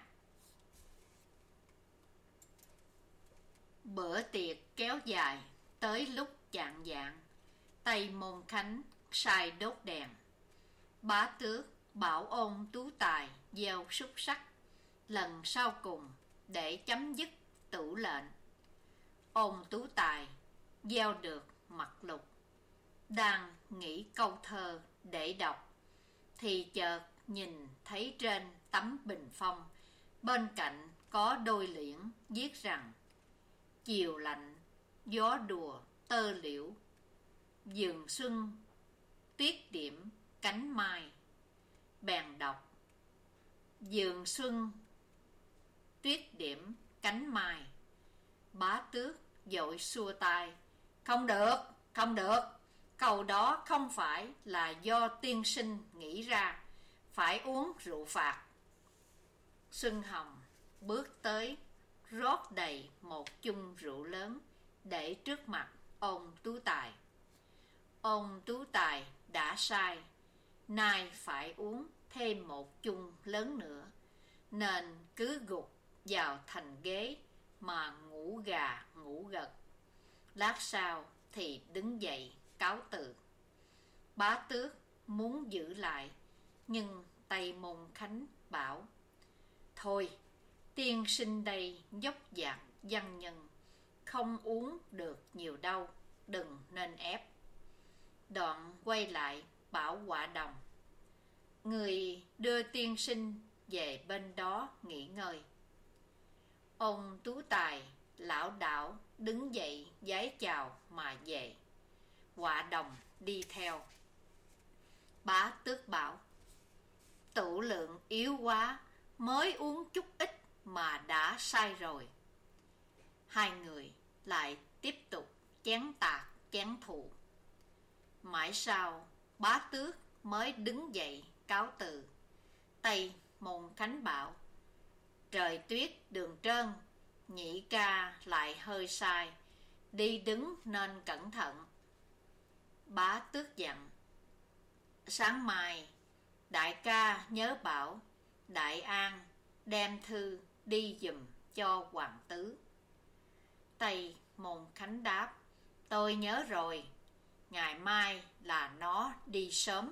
Bữa tiệc kéo dài tới lúc chạng vạng. Tây Môn Khánh sai đốt đèn. Bá Tước bảo ôn Tú Tài gieo xúc xắc lần sau cùng để chấm dứt tửu lệnh. Ôn Tú Tài gieo được mặt lục, đang nghĩ câu thơ để đọc thì chợt nhìn thấy trên tấm bình phong bên cạnh có đôi liễn viết rằng: chiều lạnh gió đùa tơ liễu, vườn xuân tuyết điểm cánh mai. Bèn đọc: vườn xuân tuyết điểm cánh mai. Bá Tước vội xua tay: Không được, không được, câu đó không phải là do tiên sinh nghĩ ra, phải uống rượu phạt. Xuân Hồng bước tới, rót đầy một chung rượu lớn để trước mặt ông Tú Tài. Ông Tú Tài đã sai, nay phải uống thêm một chung lớn nữa, nên cứ gục vào thành ghế mà ngủ gà ngủ gật. Lát sau thì đứng dậy cáo từ. Bá Tước muốn giữ lại, nhưng Tây Môn Khánh bảo: Thôi, tiên sinh đây dốc dạc văn nhân, không uống được nhiều đâu, đừng nên ép. Đoạn quay lại bảo Họa Đồng: Người đưa tiên sinh về bên đó nghỉ ngơi. Ông Tú Tài lảo đảo đứng dậy vái chào mà về. Họa Đồng đi theo. Bá Tước bảo: Tửu lượng yếu quá, mới uống chút ít mà đã sai rồi. Hai người lại tiếp tục chén tạc chén thù. Mãi sau Bá Tước mới đứng dậy cáo từ. Tây Môn Khánh bảo: Trời tuyết đường trơn, nhị ca lại hơi sai, đi đứng nên cẩn thận. Bá Tước dặn: Sáng mai đại ca nhớ bảo Đại An đem thư đi giùm cho hoàng tứ. Tây Môn Khánh đáp: Tôi nhớ rồi, ngày mai là nó đi sớm.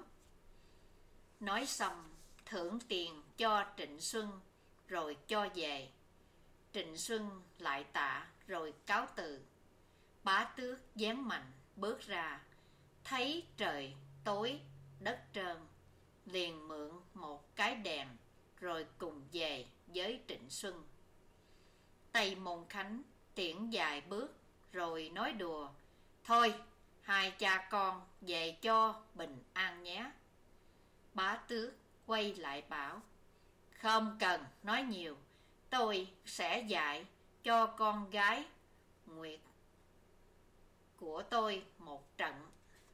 Nói xong thưởng tiền cho Trịnh Xuân rồi cho về. Trịnh Xuân lại tạ rồi cáo từ. Bá Tước dán mạnh bước ra, thấy trời tối đất trơn, liền mượn một cái đèn rồi cùng về với Trịnh Xuân. Tây Môn Khánh tiễn vài bước rồi nói đùa: Thôi, hai cha con về cho bình an nhé. Bá Tước quay lại bảo: Không cần nói nhiều, tôi sẽ dạy cho con gái Nguyệt của tôi một trận.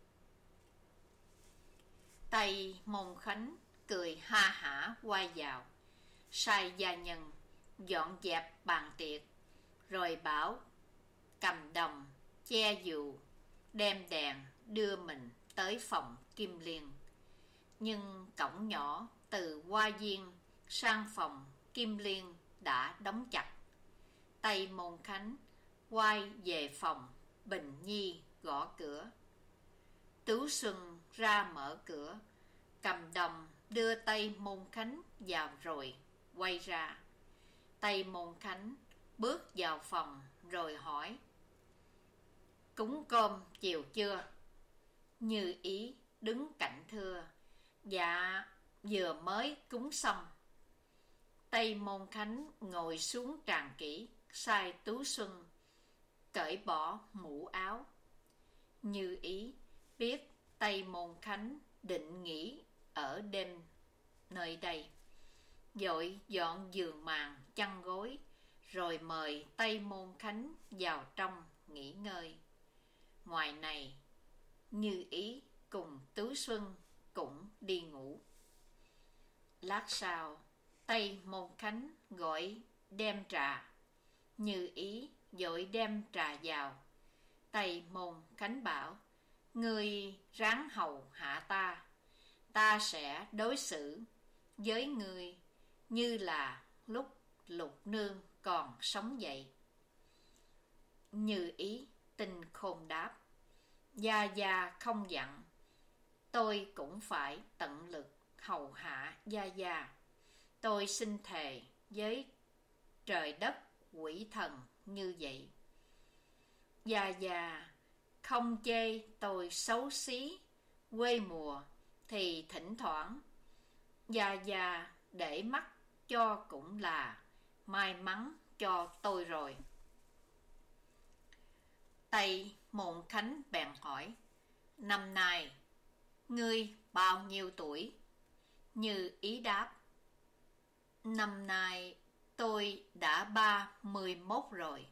Tây Môn Khánh cười ha hả quay vào, sai gia nhân dọn dẹp bàn tiệc, rồi bảo Cầm Đồng che dù đem đèn đưa mình tới phòng Kim Liên. Nhưng cổng nhỏ từ Hoa Viên sang phòng Kim Liên đã đóng chặt. Tây Môn Khánh quay về phòng Bình Nhi gõ cửa. Tứ Xuân ra mở cửa, Cầm Đồng đưa Tây Môn Khánh vào rồi quay ra. Tây Môn Khánh bước vào phòng rồi hỏi: Cúng cơm chiều chưa? Như Ý đứng cạnh thưa: Dạ, vừa mới cúng xong. Tây Môn Khánh ngồi xuống tràng kỹ, sai Tú Xuân cởi bỏ mũ áo. Như Ý biết Tây Môn Khánh định nghỉ ở đêm nơi đây, vội dọn giường màn chăn gối, rồi mời Tây Môn Khánh vào trong nghỉ ngơi. Ngoài này, Như Ý cùng Tú Xuân cũng đi ngủ. Lát sau, Tây Môn Khánh gọi đem trà. Như Ý vội đem trà vào. Tây Môn Khánh bảo: Ngươi ráng hầu hạ ta, ta sẽ đối xử với ngươi như là lúc Lục Nương còn sống vậy. Như Ý tinh khôn đáp: Gia Gia không dặn, tôi cũng phải tận lực hầu hạ Gia Gia. Tôi xin thề với trời đất quỷ thần như vậy. Gia Gia không chê tôi xấu xí quê mùa, thì thỉnh thoảng Gia Gia để mắt cho cũng là may mắn cho tôi rồi. Tây Môn Khánh bèn hỏi: năm nay ngươi bao nhiêu tuổi? Như Ý đáp: năm nay tôi đã ba mươi mốt rồi.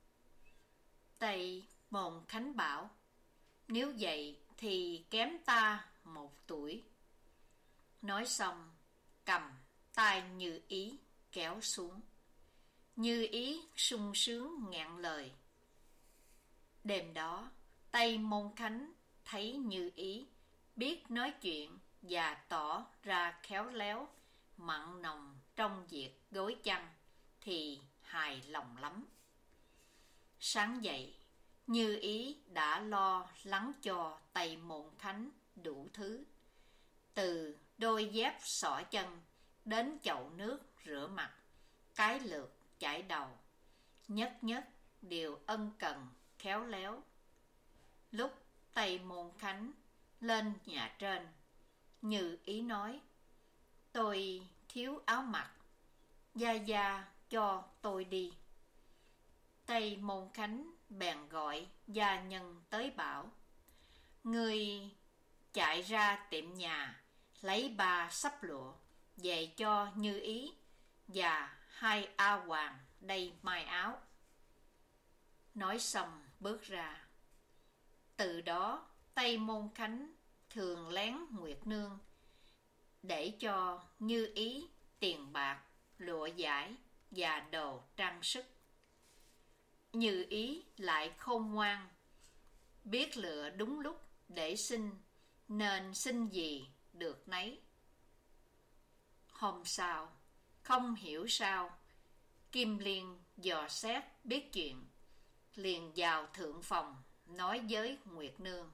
Tây Môn Khánh bảo: nếu vậy thì kém ta một tuổi. Nói xong cầm tay Như Ý kéo xuống. Như Ý sung sướng ngạn lời. Đêm đó Tây Môn Khánh thấy Như Ý biết nói chuyện và tỏ ra khéo léo, mặn nồng trong việc gối chăn thì hài lòng lắm. Sáng dậy, Như Ý đã lo lắng cho Tây Môn Khánh đủ thứ, từ đôi dép xỏ chân đến chậu nước rửa mặt, cái lược chải đầu, nhất nhất đều ân cần khéo léo. Lúc Tây Môn Khánh lên nhà trên, Như Ý nói: tôi thiếu áo mặc, gia gia cho tôi đi. Tây Môn Khánh bèn gọi gia nhân tới bảo: ngươi chạy ra tiệm nhà lấy ba xấp lụa về cho Như Ý và hai A Hoàng đây may áo. Nói xong bước ra. Từ đó Tây Môn Khánh thường lén Nguyệt Nương để cho Như Ý tiền bạc, lụa vải và đồ trang sức. Như Ý lại khôn ngoan, biết lựa đúng lúc để xin, nên xin gì được nấy. Hôm sau, không hiểu sao, Kim Liên dò xét biết chuyện, liền vào thượng phòng nói với Nguyệt Nương: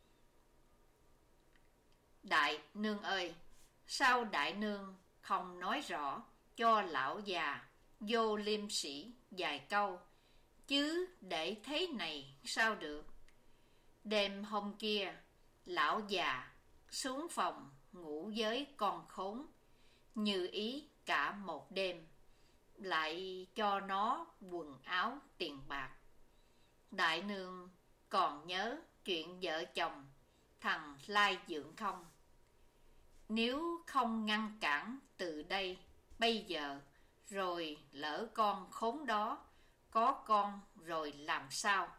đại nương ơi, sao đại nương không nói rõ cho lão già vô liêm sĩ vài câu, chứ để thế này sao được. Đêm hôm kia, lão già xuống phòng ngủ với con khốn Như Ý cả một đêm, lại cho nó quần áo tiền bạc. Đại nương còn nhớ chuyện vợ chồng thằng Lai Dượng không? Nếu không ngăn cản từ đây bây giờ, rồi lỡ con khốn đó có con rồi làm sao?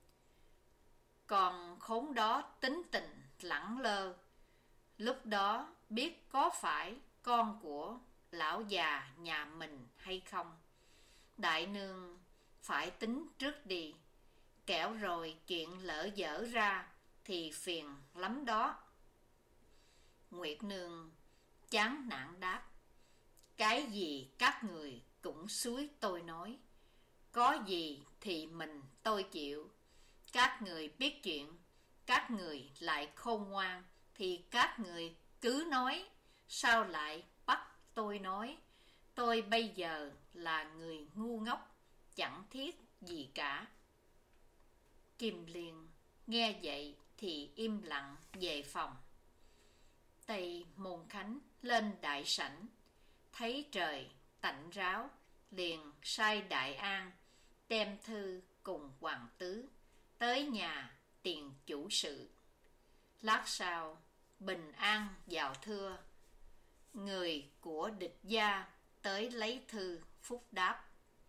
Con khốn đó tính tình lẳng lơ, lúc đó biết có phải con của lão già nhà mình hay không. Đại nương phải tính trước đi, kẻo rồi chuyện lỡ dở ra thì phiền lắm đó. Nguyệt Nương chán nản đáp: cái gì các người cũng xúi tôi nói, có gì thì mình tôi chịu. Các người biết chuyện, các người lại khôn ngoan, thì các người cứ nói, sao lại bắt tôi nói? Tôi bây giờ là người ngu ngốc, chẳng thiết gì cả. Kim Liên nghe vậy thì im lặng về phòng. Tây Môn Khánh lên đại sảnh, thấy trời tạnh ráo, liền sai Đại An đem thư cùng hoàng tứ tới nhà tiền chủ sự. Lát sau, Bình An vào thưa: người của địch gia tới lấy thư phúc đáp.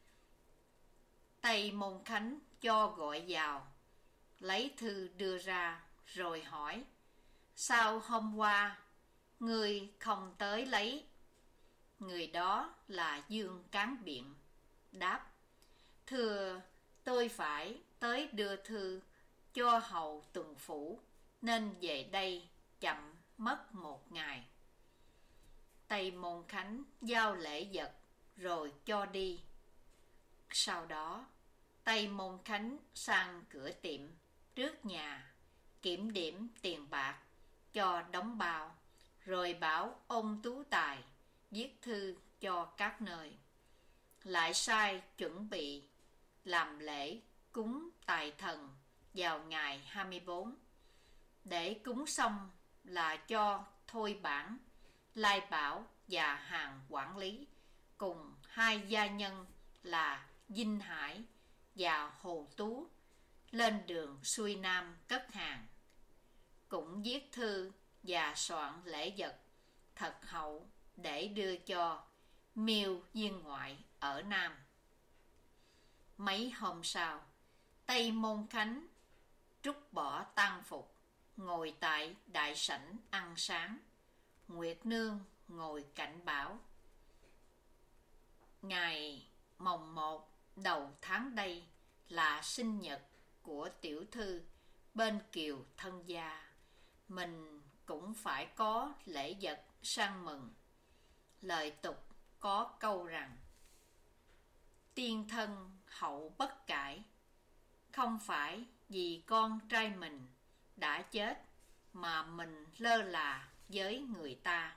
Tây Môn Khánh cho gọi vào, lấy thư đưa ra, rồi hỏi: sao hôm qua người không tới lấy? Người đó là Dương Cán Biện đáp: thưa, tôi phải tới đưa thư cho hầu tuần phủ, nên về đây chậm mất một ngày. Tây Môn Khánh giao lễ vật rồi cho đi. Sau đó Tây Môn Khánh sang cửa tiệm trước nhà, kiểm điểm tiền bạc cho đóng bao, rồi bảo ông Tú Tài viết thư cho các nơi. Lại sai chuẩn bị làm lễ cúng tài thần vào ngày hai mươi bốn. Để cúng xong là cho Thôi Bản, Lai Bảo và Hàng quản lý cùng hai gia nhân là Vinh Hải và Hồ Tú lên đường xuôi nam cất hàng. Cũng viết thư và soạn lễ vật thật hậu để đưa cho Miêu viên ngoại ở Nam. Mấy hôm sau, Tây Môn Khánh trút bỏ tang phục, ngồi tại đại sảnh ăn sáng. Nguyệt Nương ngồi cạnh bảo: ngày mồng một đầu tháng đây là sinh nhật của tiểu thư bên Kiều thân gia, mình cũng phải có lễ vật sang mừng. Lời tục có câu rằng: tiên thân hậu bất cải. Không phải vì con trai mình đã chết mà mình lơ là với người ta.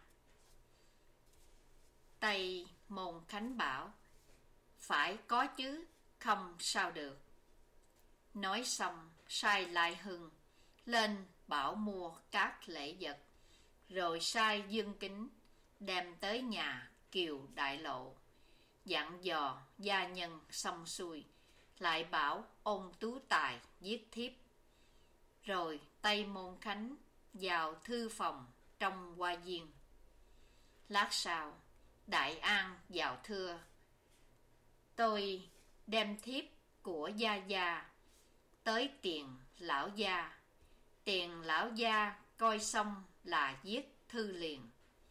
Tây Môn Khánh bảo: phải có chứ, không sao được. Nói xong sai Lai Hưng lên bảo mua các lễ vật, rồi sai Dương Kính đem tới nhà Kiều Đại Lộ, dặn dò gia nhân xong xuôi, lại bảo Ôn Tú Tài viết thiếp. Rồi Tây Môn Khánh vào thư phòng trong hoa viên. Lát sau, Đại An vào thưa: tôi đem thiếp của gia gia tới tiền lão gia. Tiền lão gia coi xong là viết thư liền.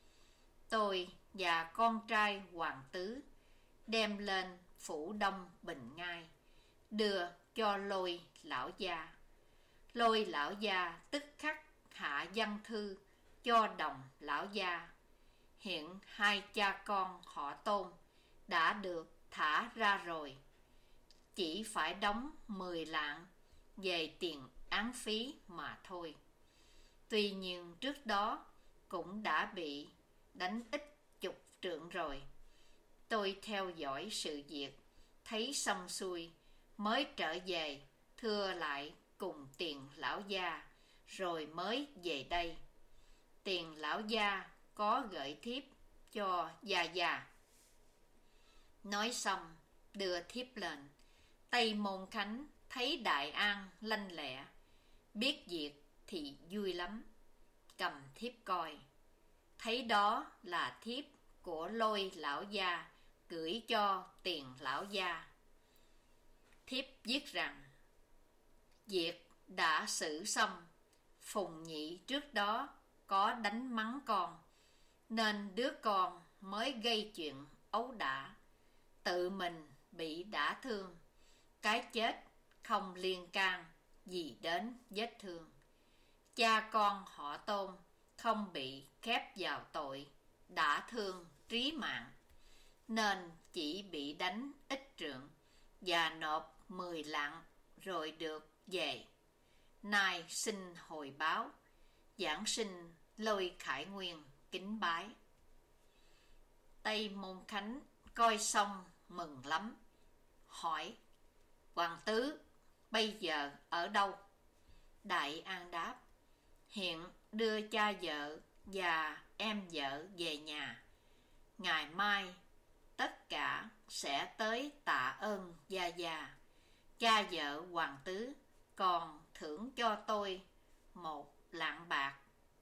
Tôi và con trai hoàng tứ đem lên phủ Đông Bình Ngai, đưa cho Lôi lão gia. Lôi lão gia tức khắc hạ văn thư cho Đồng lão gia. Hiện hai cha con họ Tôn đã được thả ra rồi, chỉ phải đóng mười lạng về tiền án phí mà thôi. Tuy nhiên trước đó cũng đã bị đánh ít chục trượng rồi. Tôi theo dõi sự việc, thấy xong xuôi mới trở về thưa lại cùng tiền lão gia, rồi mới về đây. Tiền lão gia có gửi thiếp cho gia gia. Nói xong đưa thiếp lên. Tây Môn Khánh thấy Đại An lanh lẹ, biết việc thì vui lắm, cầm thiếp coi. Thấy đó là thiếp của Lôi lão gia gửi cho tiền lão gia. Thiếp viết rằng: việc đã xử xong, Phùng Nhị trước đó có đánh mắng con, nên đứa con mới gây chuyện ấu đả, tự mình bị đả thương. Cái chết không liên can gì đến vết thương. Cha con họ Tôn không bị khép vào tội đả thương trí mạng, nên chỉ bị đánh ít trượng và nộp mười lạng rồi được về. Nay xin hồi báo, giảng sinh Lôi Khải Nguyên kính bái. Tây Môn Khánh coi xong mừng lắm, hỏi: hoàng tứ bây giờ ở đâu? Đại An đáp: hiện đưa cha vợ và em vợ về nhà. Ngày mai tất cả sẽ tới tạ ơn gia gia. Cha vợ hoàng tứ còn thưởng cho tôi một lạng bạc.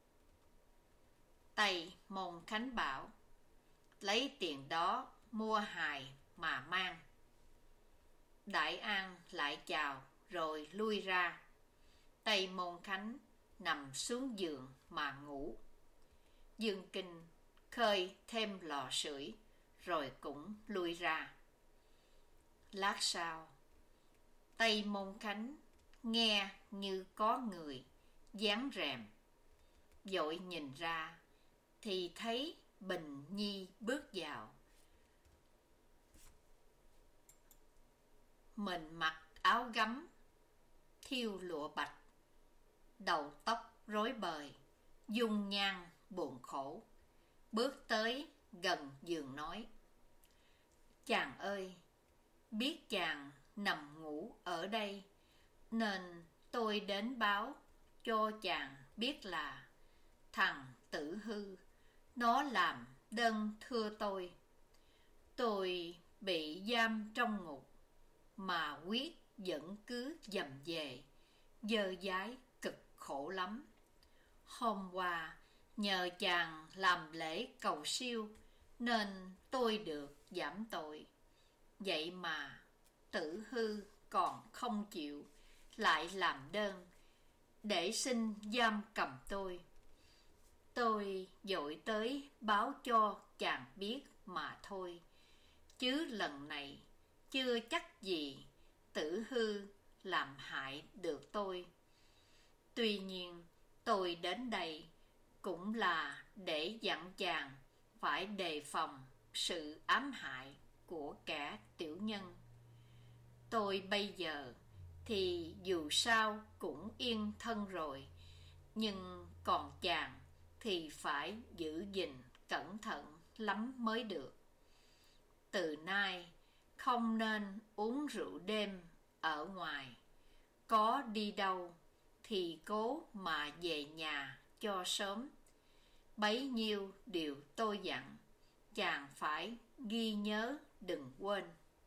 Tây Môn Khánh bảo: lấy tiền đó mua hài mà mang. Đại An lại chào rồi lui ra. Tây Môn Khánh nằm xuống giường mà ngủ. Dương Kinh khơi thêm lò sưởi rồi cũng lui ra. Lát sau, Tây Môn Khánh nghe như có người dán rèm, vội nhìn ra thì thấy Bình Nhi bước vào. Mình mặc áo gấm thiêu lụa bạch, đầu tóc rối bời, dung nhan buồn khổ, bước tới gần giường nói: chàng ơi, biết chàng nằm ngủ ở đây, nên tôi đến báo cho chàng biết là thằng Tử Hư nó làm đơn thưa tôi. Tôi bị giam trong ngục mà quyết vẫn cứ dầm về, dơ dái cực khổ lắm. Hôm qua nhờ chàng làm lễ cầu siêu nên tôi được giảm tội. Vậy mà Tử Hư còn không chịu, lại làm đơn để xin giam cầm tôi. Tôi vội tới báo cho chàng biết mà thôi, chứ lần này chưa chắc gì Tử Hư làm hại được tôi. Tuy nhiên tôi đến đây cũng là để dặn chàng phải đề phòng sự ám hại của kẻ tiểu nhân. Tôi bây giờ thì dù sao cũng yên thân rồi, nhưng còn chàng thì phải giữ gìn cẩn thận lắm mới được. Từ nay không nên uống rượu đêm ở ngoài, có đi đâu thì cố mà về nhà cho sớm. Bấy nhiêu điều tôi dặn, chàng phải ghi nhớ đừng quên.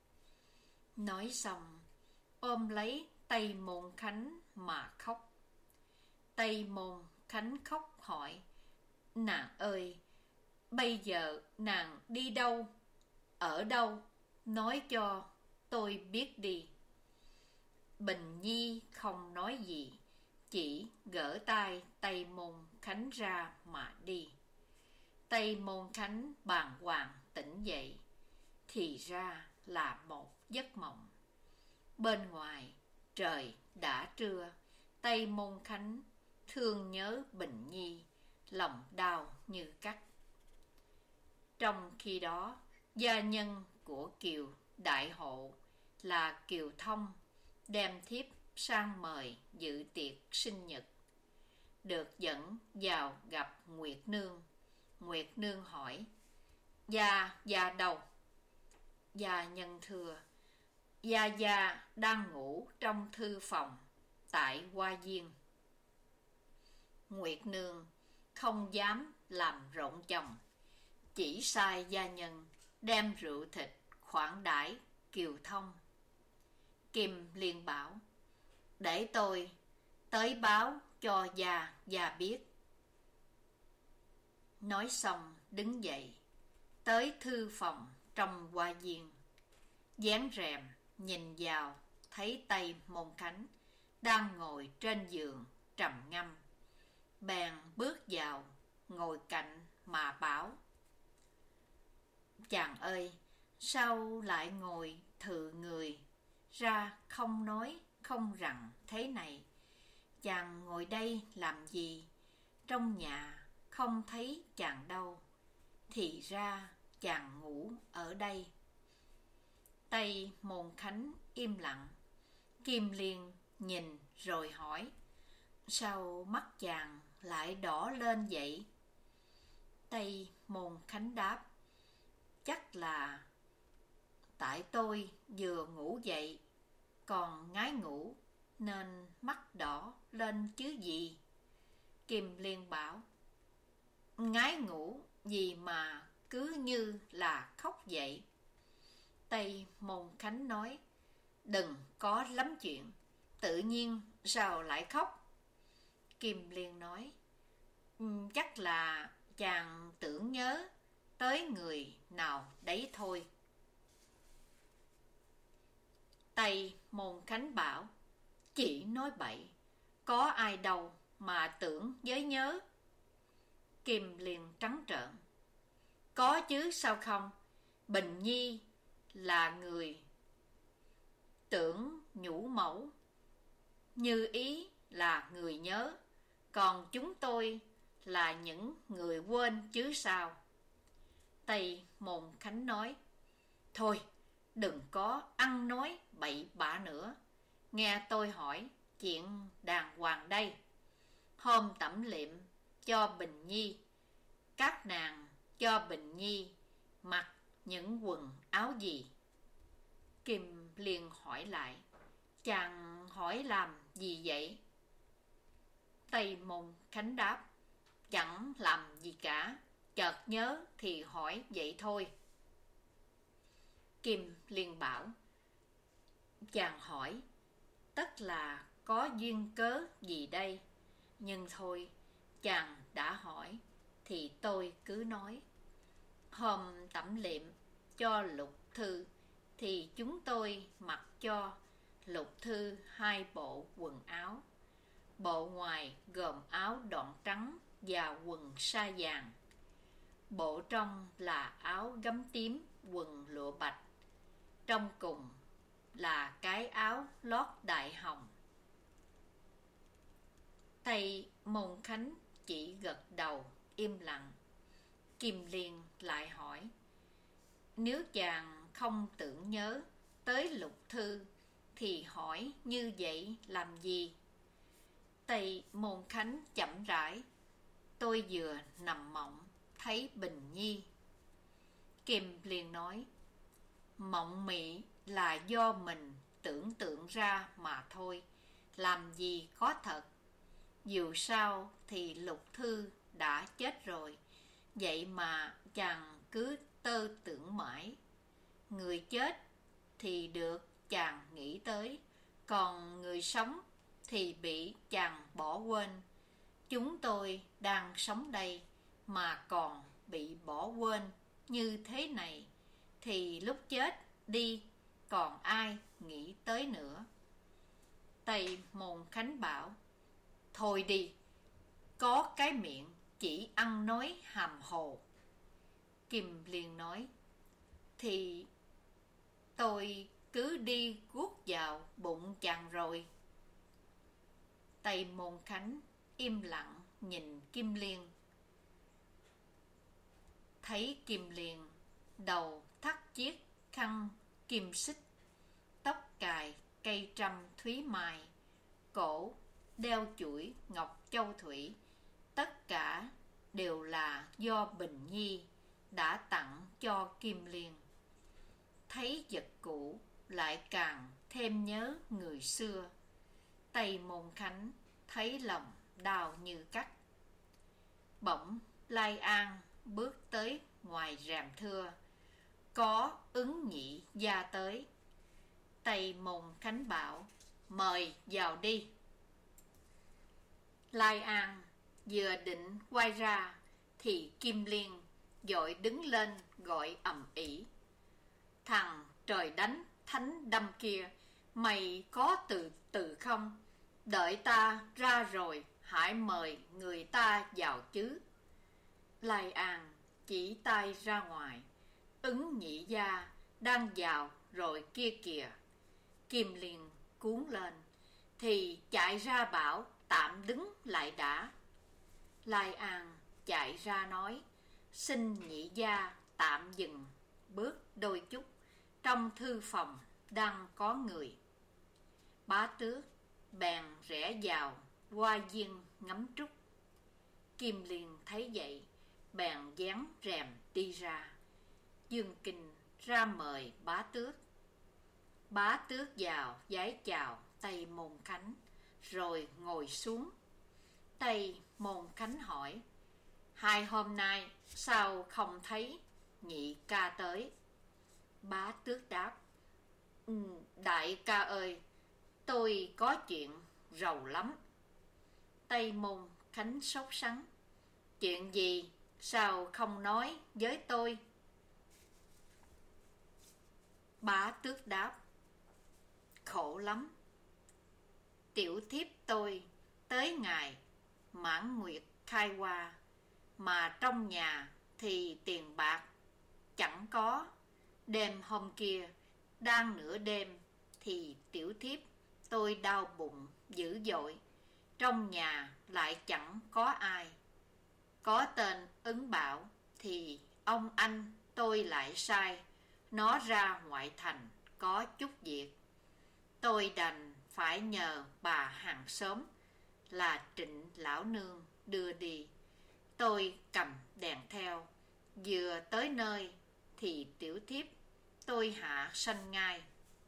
Nói xong, ôm lấy tay Môn Khánh mà khóc. Tay Môn Khánh khóc hỏi: nàng ơi, bây giờ nàng đi đâu, ở đâu, nói cho tôi biết đi. Bình Nhi không nói gì, chỉ gỡ tay tay Môn Khánh ra mà đi. Tay Môn Khánh bàng hoàng tỉnh dậy, thì ra là một giấc mộng. Bên ngoài trời đã trưa, tay Môn Khánh thương nhớ Bình Nhi, lòng đau như cắt. Trong khi đó, gia nhân của Kiều Đại Hộ là Kiều Thông đem thiếp sang mời dự tiệc sinh nhật. Được dẫn vào gặp Nguyệt Nương. Nguyệt Nương hỏi: Gia Gia đâu? Gia nhân thưa: Gia Gia đang ngủ trong thư phòng tại Hoa Viên. Nguyệt Nương không dám làm rộn chồng, chỉ sai gia nhân đem rượu thịt khoản đãi Kiều Thông. Kim liền bảo: để tôi tới báo cho Gia Gia biết. Nói xong đứng dậy, tới thư phòng trong Hoa Viên. Dán rèm nhìn vào, thấy tay Môn Khánh đang ngồi trên giường trầm ngâm. Bèn bước vào, ngồi cạnh mà bảo: chàng ơi, sao lại ngồi thừ người ra không nói không rằng thế này? Chàng ngồi đây làm gì? Trong nhà không thấy chàng đâu, thì ra chàng ngủ ở đây. Tay Môn Khánh im lặng. Kim Liên nhìn rồi hỏi: sao mắt chàng lại đỏ lên vậy? Tay Môn Khánh đáp: chắc là tại tôi vừa ngủ dậy, còn ngái ngủ nên mắt đỏ lên chứ gì. Kim Liên bảo: ngái ngủ gì mà cứ như là khóc vậy? Tay Môn Khánh nói: đừng có lắm chuyện, tự nhiên sao lại khóc? Kim Liên nói: chắc là chàng tưởng nhớ tới người nào đấy thôi. Tay Môn Khánh bảo: chỉ nói bậy, có ai đâu mà tưởng với nhớ. Kim Liên trắng trợn: có chứ sao không? Bình Nhi là người tưởng nhũ mẫu, Như Ý là người nhớ, còn chúng tôi là những người quên chứ sao? Tay Môn Khánh nói: thôi, đừng có ăn nói bậy bạ nữa. Nghe tôi hỏi chuyện đàng hoàng đây. Hôm tẩm liệm cho Bình Nhi, các nàng cho Bình Nhi mặc những quần áo gì? Kim Liên hỏi lại: chàng hỏi làm gì vậy? Tay Môn Khánh đáp: chẳng làm gì cả, chợt nhớ thì hỏi vậy thôi. Kim Liên bảo: chàng hỏi tất là có duyên cớ gì đây? Nhưng thôi, chàng đã hỏi, thì tôi cứ nói. Hôm tẩm liệm cho Lục Thư, thì chúng tôi mặc cho Lục Thư hai bộ quần áo. Bộ ngoài gồm áo đoạn trắng và quần sa vàng. Bộ trong là áo gấm tím, quần lụa bạch. Trong cùng là cái áo lót đại hồng. Tây Môn Khánh chỉ gật đầu im lặng. Kim Liên lại hỏi, nếu chàng không tưởng nhớ tới Lục Thư thì hỏi như vậy làm gì? Tây Môn Khánh chậm rãi, tôi vừa nằm mộng thấy Bình Nhi. Kim Liên nói, mộng mị là do mình tưởng tượng ra mà thôi, làm gì có thật. Dù sao thì Lục Thư đã chết rồi, vậy mà chàng cứ tơ tưởng mãi. Người chết thì được chàng nghĩ tới, còn người sống thì bị chàng bỏ quên. Chúng tôi đang sống đây mà còn bị bỏ quên như thế này, thì lúc chết đi còn ai nghĩ tới nữa? Tây Môn Khánh bảo, thôi đi, có cái miệng chỉ ăn nói hàm hồ. Kim Liên nói, thì tôi cứ đi guốc vào bụng chàng rồi. Tây Môn Khánh im lặng nhìn Kim Liên. Thấy Kim Liên đầu thắt chiếc khăn kim xích, tóc cài cây trâm thúy mai, cổ đeo chuỗi ngọc châu thủy, tất cả đều là do Bình Nhi đã tặng cho Kim Liên. Thấy vật cũ lại càng thêm nhớ người xưa. Tây Môn Khánh thấy lòng đau như cắt. Bỗng Lai An bước tới ngoài rèm thưa, có ứng nhị gia tới. Tây Môn Khánh bảo, mời vào đi. Lai An vừa định quay ra thì Kim Liên vội đứng lên gọi ầm ĩ, thằng trời đánh thánh đâm kia, mày có từ từ không? Đợi ta ra rồi hãy mời người ta vào chứ. Lai An chỉ tay ra ngoài, ứng nhị gia đang vào rồi kia kìa. Kim Liên cuốn lên thì chạy ra bảo tạm đứng lại đã. Lai An chạy ra nói, xin nhị gia tạm dừng bước đôi chút, trong thư phòng đang có người. Bá Tước bèn rẽ vào hoa viên ngắm trúc. Kim Liên thấy vậy bèn vén rèm đi ra. Dương Kinh ra mời Bá Tước. Bá Tước vào vái chào Tây Môn Khánh rồi ngồi xuống. Tây Môn Khánh hỏi, hai hôm nay sao không thấy nhị ca tới? Bá Tước đáp, ừ, đại ca ơi, tôi có chuyện rầu lắm. Tây Môn Khánh sốt sắng, chuyện gì, sao không nói với tôi? Bá Tước đáp, khổ lắm. Tiểu thiếp tôi tới ngày mãn nguyệt khai hoa, mà trong nhà thì tiền bạc chẳng có. Đêm hôm kia đang nửa đêm thì tiểu thiếp tôi đau bụng dữ dội, trong nhà lại chẳng có ai. Có tên Ứng Bảo thì ông anh tôi lại sai nó ra ngoại thành có chút việc. Tôi đành phải nhờ bà hàng xóm là Trịnh lão nương đưa đi. Tôi cầm đèn theo, vừa tới nơi thì tiểu thiếp tôi hạ sanh ngay.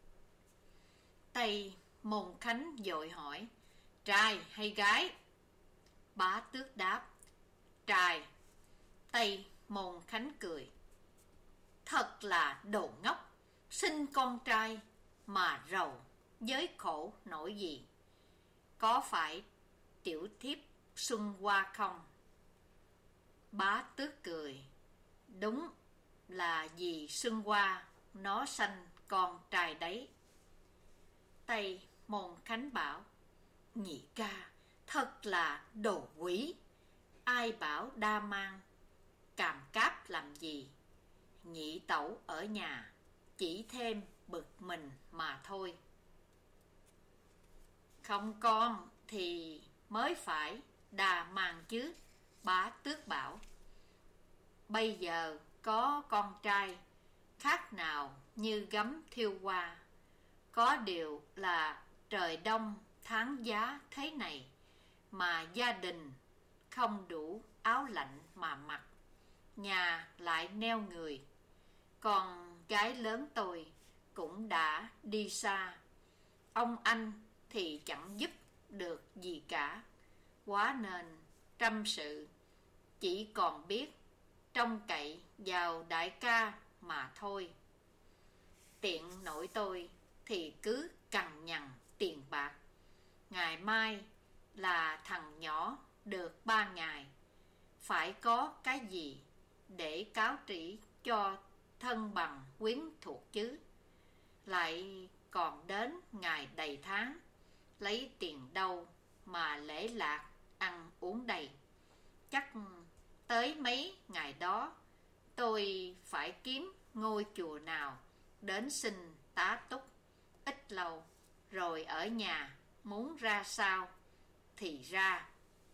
Tây Môn Khánh vội hỏi, trai hay gái? Bá Tước đáp, trai. Tây Môn Khánh cười, thật là đồ ngốc, sinh con trai mà rầu giới khổ nổi gì? Có phải tiểu thiếp Xuân Hoa không? Bá Tước cười. Đúng là vì Xuân Hoa nó sanh con trai đấy. Tây Môn Khánh bảo, nhị ca thật là đồ quỷ. Ai bảo đa mang càm cáp làm gì? Nhị tẩu ở nhà chỉ thêm bực mình mà thôi. Không con thì mới phải đa mang chứ, Bá Tước bảo. Bây giờ có con trai khác nào như gấm thiêu hoa. Có điều là trời đông tháng giá thế này mà gia đình không đủ áo lạnh mà mặc, nhà lại neo người. Con gái lớn tôi cũng đã đi xa, ông anh thì chẳng giúp được gì cả. Quá nên trăm sự chỉ còn biết trông cậy vào đại ca mà thôi. Tiện nội tôi thì cứ cằn nhằn tiền bạc. Ngày mai là thằng nhỏ được ba ngày, phải có cái gì để cáo trĩ cho thân bằng quyến thuộc chứ. Lại còn đến ngày đầy tháng, lấy tiền đâu mà lễ lạc ăn uống đầy. Chắc tới mấy ngày đó tôi phải kiếm ngôi chùa nào đến xin tá túc ít lâu, rồi ở nhà muốn ra sao thì ra.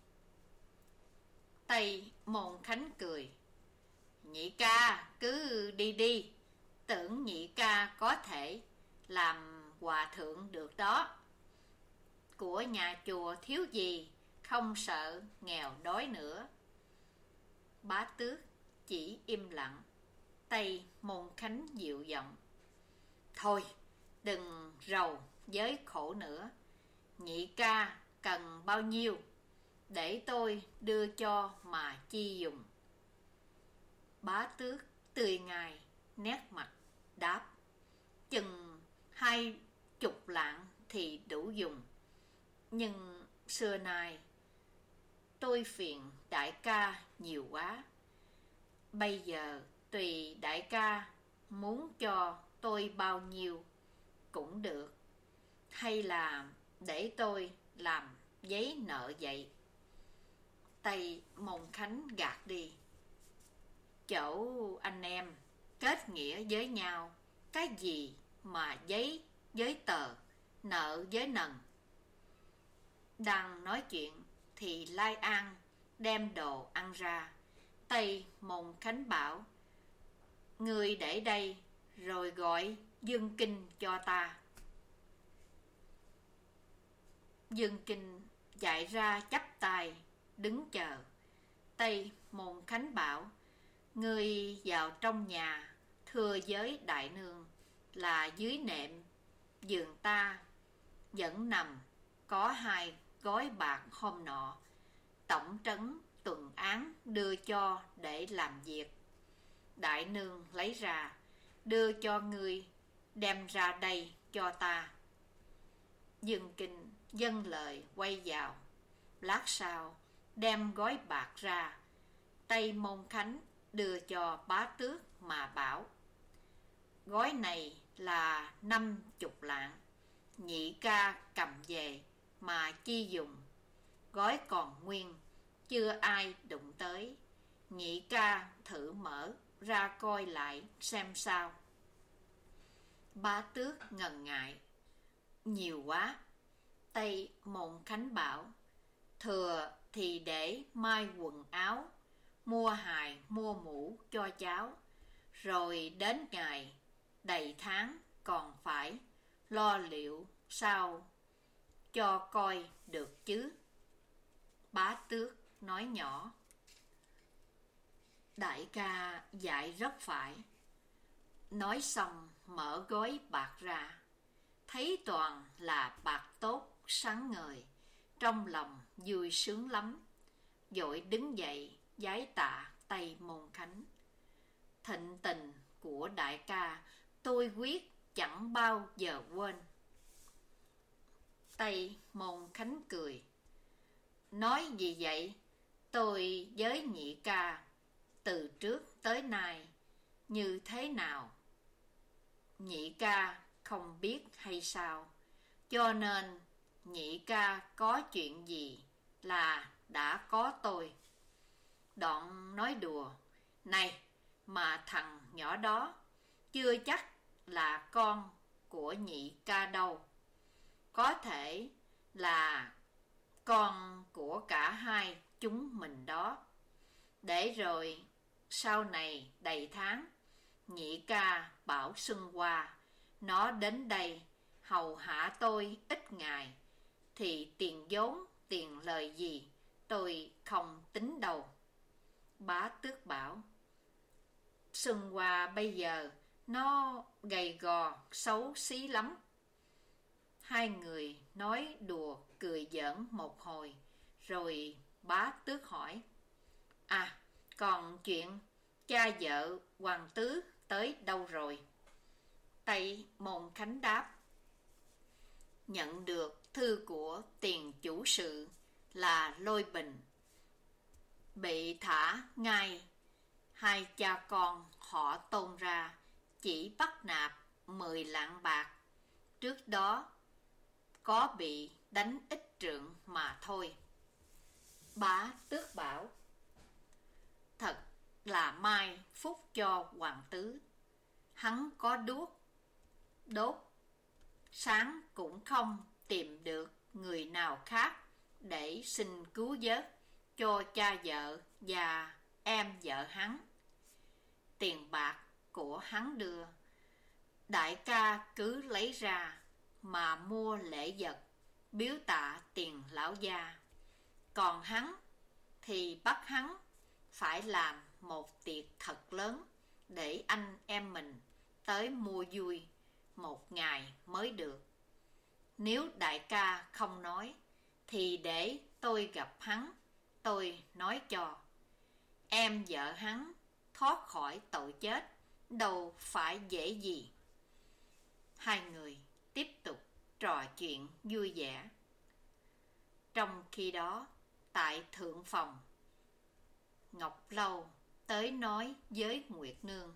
Tây Môn Khánh cười. Nhị ca cứ đi đi, tưởng nhị ca có thể làm hòa thượng được đó. Của nhà chùa thiếu gì, không sợ nghèo đói nữa. Bá Tước chỉ im lặng. Tây Môn Khánh dịu giọng. Thôi đừng rầu với khổ nữa. Nhị ca cần bao nhiêu để tôi đưa cho mà chi dùng. Bá Tước tươi ngài nét mặt đáp. Chừng hai chục lạng thì đủ dùng. Nhưng xưa nay tôi phiền đại ca nhiều quá. Bây giờ tùy đại ca muốn cho tôi bao nhiêu cũng được, hay là để tôi làm giấy nợ vậy? Tây Môn Khánh gạt đi. Chỗ anh em kết nghĩa với nhau, cái gì mà giấy với tờ, nợ với nần. Đang nói chuyện thì Lai An đem đồ ăn ra. Tây Môn Khánh bảo, người để đây rồi gọi Dương Kinh cho ta. Dương Kinh chạy ra chắp tay đứng chờ. Tây Môn Khánh bảo, người vào trong nhà thưa với đại nương là dưới nệm giường ta vẫn nằm có hai gói bạc hôm nọ, tổng trấn tuần án đưa cho để làm việc. Đại nương lấy ra đưa cho ngươi, đem ra đây cho ta. Dương Kinh dâng lời quay vào. Lát sau đem gói bạc ra. Tây Môn Khánh đưa cho Bá Tước mà bảo, gói này là năm chục lạng, nhị ca cầm về mà chi dùng. Gói còn nguyên, chưa ai đụng tới. Nhị ca thử mở ra coi lại xem sao. Bá Tước ngần ngại. Nhiều quá. Tây Môn Khánh bảo, thừa thì để mai quần áo, mua hài mua mũ cho cháu, rồi đến ngày đầy tháng còn phải lo liệu sao cho coi được chứ. Bá Tước nói nhỏ, đại ca dạy rất phải. Nói xong mở gói bạc ra, thấy toàn là bạc tốt sáng ngời, trong lòng vui sướng lắm. Vội đứng dậy vái tạ Tây Môn Khánh. Thịnh tình của đại ca tôi quyết chẳng bao giờ quên. Tây Môn Khánh cười. Nói gì vậy? Tôi với nhị ca từ trước tới nay như thế nào? Nhị ca không biết hay sao? Cho nên nhị ca có chuyện gì là đã có tôi. Đoạn nói đùa. Này, mà thằng nhỏ đó chưa chắc là con của nhị ca đâu. Có thể là con của cả hai chúng mình đó. Để rồi sau này đầy tháng, nhị ca bảo Xuân Hoa nó đến đây hầu hạ tôi ít ngày, thì tiền vốn tiền lời gì tôi không tính đâu. Bá Tước bảo, Xuân Hoa bây giờ nó gầy gò xấu xí lắm. Hai người nói đùa cười giỡn một hồi, rồi Bá Tước hỏi, à, còn chuyện cha vợ Hoàng Tứ tới đâu rồi? Tây Môn Khánh đáp, nhận được thư của tiền chủ sự là Lôi Bình, bị thả ngay. Hai cha con họ Tôn ra chỉ bắt nạp mười lạng bạc. Trước đó có bị đánh ít trượng mà thôi. Bá Tước bảo, thật là may phúc cho Hoàng Tứ. Hắn có đuốc đốt sáng cũng không tìm được người nào khác để xin cứu vớt cho cha vợ và em vợ hắn. Tiền bạc của hắn đưa, đại ca cứ lấy ra mà mua lễ vật biếu tạ tiền lão gia. Còn hắn thì bắt hắn phải làm một tiệc thật lớn để anh em mình tới mua vui một ngày mới được. Nếu đại ca không nói thì để tôi gặp hắn, tôi nói cho. Em vợ hắn thoát khỏi tội chết đâu phải dễ gì. Hai người tiếp tục trò chuyện vui vẻ. Trong khi đó, tại thượng phòng, Ngọc Lâu tới nói với Nguyệt Nương,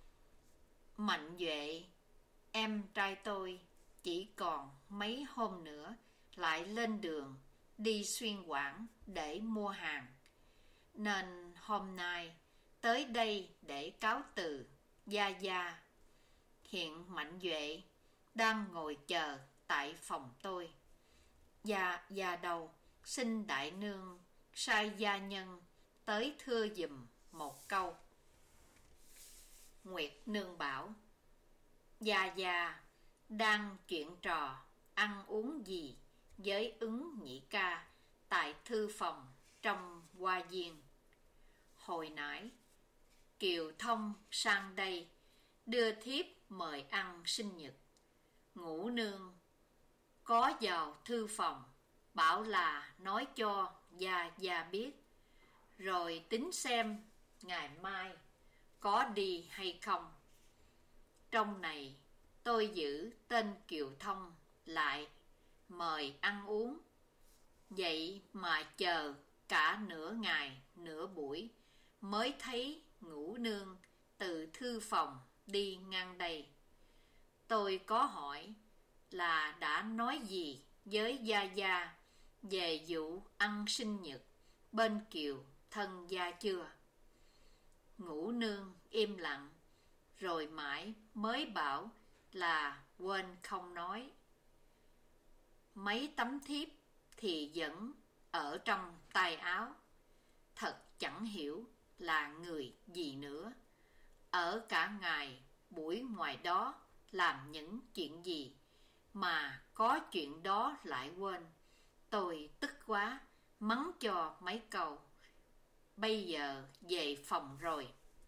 Mạnh Duệ, em trai tôi chỉ còn mấy hôm nữa lại lên đường đi Xuyên Quảng để mua hàng, nên hôm nay tới đây để cáo từ gia gia. Hiện Mạnh Duệ đang ngồi chờ tại phòng tôi. Gia gia đầu xin đại nương sai gia nhân tới thưa giùm một câu. Nguyệt Nương bảo, gia gia đang chuyện trò ăn uống gì với ứng nhị ca tại thư phòng trong hoa viên. Hồi nãy Kiều Thông sang đây đưa thiếp mời ăn sinh nhật. Ngũ nương có vào thư phòng bảo là nói cho gia gia biết, rồi tính xem ngày mai có đi hay không. Trong này tôi giữ tên Kiều Thông lại mời ăn uống, vậy mà chờ cả nửa ngày nửa buổi mới thấy Ngũ nương từ thư phòng đi ngang đây. Tôi có hỏi là đã nói gì với gia gia về vụ ăn sinh nhật bên Kiều thân gia chưa? Ngũ nương im lặng, rồi mãi mới bảo là quên không nói. Mấy tấm thiếp thì vẫn ở trong tay áo, thật chẳng hiểu là người gì nữa. Ở cả ngày buổi ngoài đó làm những chuyện gì mà có chuyện đó lại quên. Tôi tức quá, mắng cho mấy câu. Bây giờ về phòng rồi.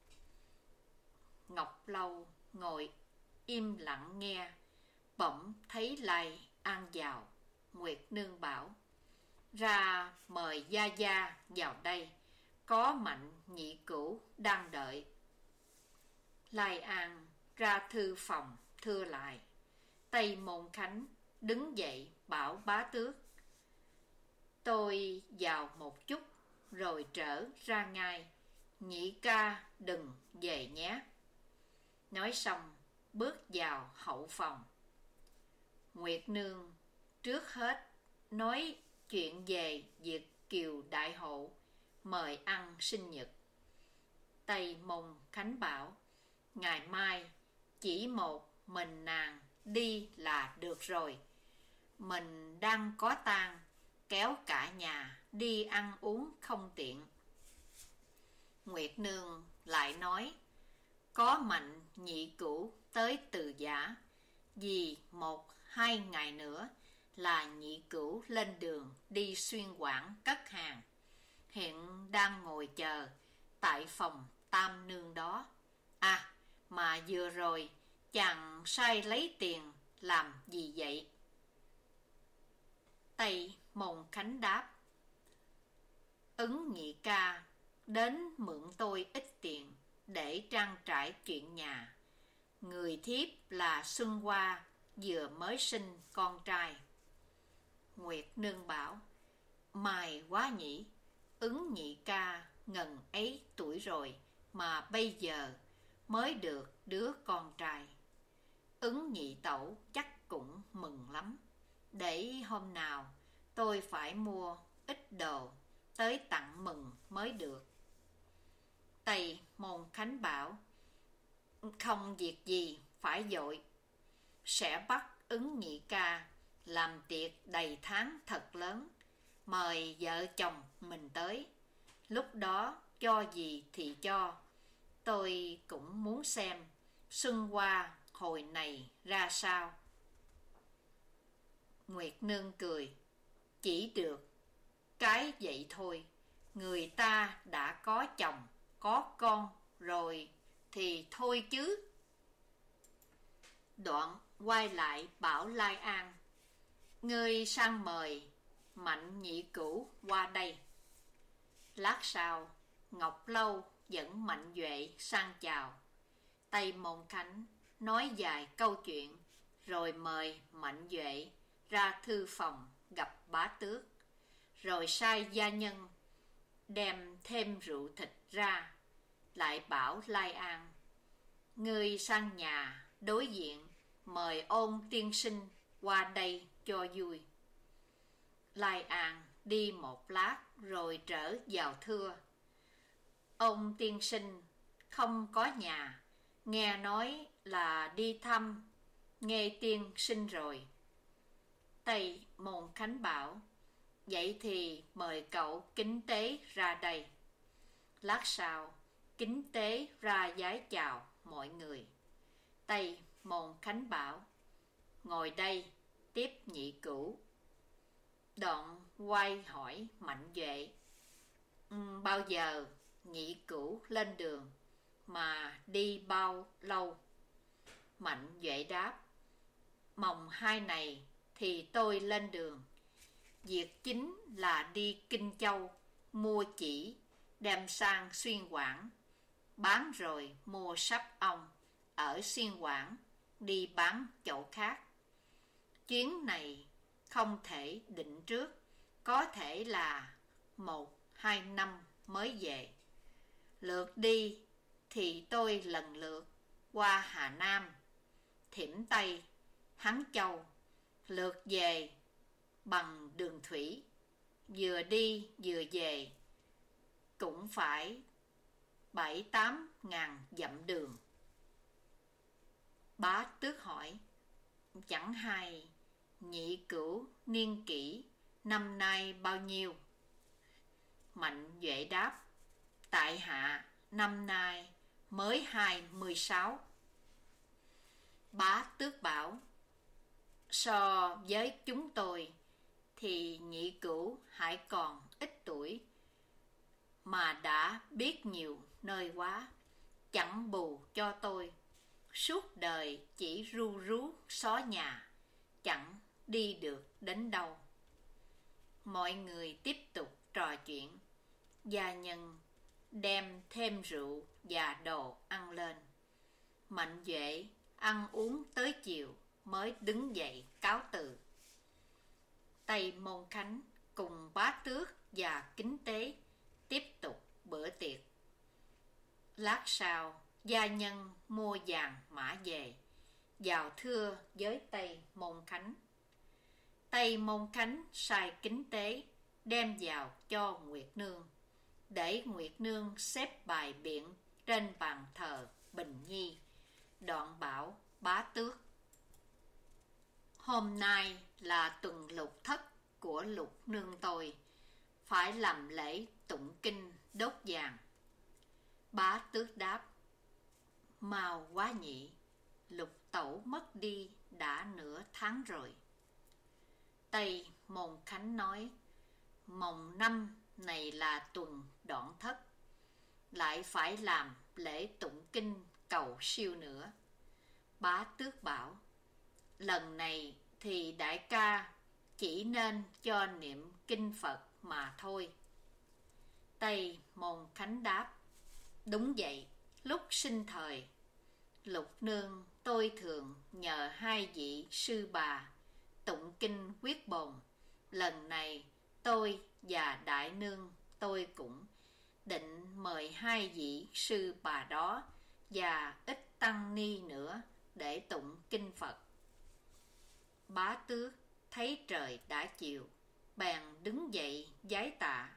Ngọc Lâu ngồi im lặng nghe, bỗng thấy Lai An vào. Nguyệt Nương bảo, ra mời gia gia vào đây, có Mạnh nhị cữu đang đợi. Lai An ra thư phòng thưa lại. Tây Môn Khánh đứng dậy bảo bá tước: tôi vào một chút rồi trở ra ngay, nhị ca đừng về nhé. Nói xong bước vào hậu phòng. Nguyệt Nương trước hết nói chuyện về việc Kiều đại hộ mời ăn sinh nhật. Tây Môn Khánh bảo: ngày mai chỉ một mình nàng đi là được rồi. Mình đang có tang, kéo cả nhà đi ăn uống không tiện. Nguyệt Nương lại nói: có Mạnh nhị cữu tới Từ Giả, vì một hai ngày nữa là nhị cữu lên đường đi Xuyên Quảng cất hàng, hiện đang ngồi chờ tại phòng Tam Nương đó. À, mà vừa rồi chàng sai lấy tiền làm gì vậy? Tây Môn Khánh đáp: Ứng nhị ca đến mượn tôi ít tiền để trang trải chuyện nhà. Người thiếp là Xuân Hoa vừa mới sinh con trai. Nguyệt Nương bảo: mày quá nhỉ, Ứng nhị ca ngần ấy tuổi rồi mà bây giờ mới được đứa con trai. Ứng nhị tẩu chắc cũng mừng lắm. Để hôm nào tôi phải mua ít đồ tới tặng mừng mới được. Tây Môn Khánh bảo: không việc gì phải vội, sẽ bắt Ứng nhị ca làm tiệc đầy tháng thật lớn, mời vợ chồng mình tới. Lúc đó cho gì thì cho. Tôi cũng muốn xem Xuân Hoa hồi này ra sao. Nguyệt Nương cười: chỉ được cái vậy thôi. Người ta đã có chồng có con rồi thì thôi chứ. Đoạn quay lại bảo Lai An: ngươi sang mời Mạnh nhị cữu qua đây. Lát sau Ngọc Lâu dẫn Mạnh Duệ sang chào. Tây Môn Khánh nói vài câu chuyện rồi mời Mạnh Duệ ra thư phòng gặp bá tước, rồi sai gia nhân đem thêm rượu thịt ra. Lại bảo Lai An: ngươi sang nhà đối diện mời Ôn tiên sinh qua đây cho vui. Lai An đi một lát rồi trở vào thưa: Ôn tiên sinh không có nhà, nghe nói là đi thăm Nghê tiên sinh rồi. Tây Môn Khánh bảo: vậy thì mời cậu kính tế ra đây. Lát sau kính tế ra vái chào mọi người. Tây Môn Khánh bảo: ngồi đây tiếp nhị cữu. Đoạn quay hỏi Mạnh Duệ: um, bao giờ nhị cữu lên đường, mà đi bao lâu? Mạnh Duệ đáp: mồng hai này thì tôi lên đường. Việc chính là đi Kinh Châu mua chỉ đem sang Xuyên Quảng, bán rồi mua sắp ong ở Xuyên Quảng đi bán chỗ khác. Chuyến này không thể định trước, có thể là một hai năm mới về. Lượt đi thì tôi lần lượt qua Hà Nam, Thiểm Tây, Hán Châu. Lượt về bằng đường thủy, vừa đi vừa về cũng phải bảy tám ngàn dặm đường. Bá tước hỏi: chẳng hay nhị cữu niên kỷ năm nay bao nhiêu? Mạnh Duệ đáp: tại hạ năm nay mới hai mươi sáu. Bá tước bảo: so với chúng tôi thì nhị cữu hãy còn ít tuổi, mà đã biết nhiều nơi quá. Chẳng bù cho tôi, suốt đời chỉ ru rú xó nhà, chẳng đi được đến đâu. Mọi người tiếp tục trò chuyện. Gia nhân đem thêm rượu và đồ ăn lên. Mạnh Duệ ăn uống tới chiều mới đứng dậy cáo từ. Tây Môn Khánh cùng Bá Tước và Kính Tế tiếp tục bữa tiệc. Lát sau, gia nhân mua vàng mã về, vào thưa với Tây Môn Khánh. Tây Môn Khánh sai Kính Tế đem vào cho Nguyệt Nương, để Nguyệt Nương xếp bài biện trên bàn thờ Bình Nhi, đoạn bảo Bá Tước: hôm nay là tuần lục thất của lục nương tôi, phải làm lễ tụng kinh đốt vàng. Bá Tước đáp: mau quá nhị, lục tẩu mất đi đã nửa tháng rồi. Tây Môn Khánh nói: mồng năm này là tuần đoạn thất, lại phải làm lễ tụng kinh cầu siêu nữa. Bá Tước bảo: lần này thì đại ca chỉ nên cho niệm kinh Phật mà thôi. Tây Môn Khánh đáp: đúng vậy, lúc sinh thời, lục nương tôi thường nhờ hai vị sư bà tụng kinh quyết bồn. Lần này tôi và đại nương tôi cũng định mời hai vị sư bà đó và ít tăng ni nữa để tụng kinh Phật. Bá Tước thấy trời đã chiều, bèn đứng dậy vái tạ: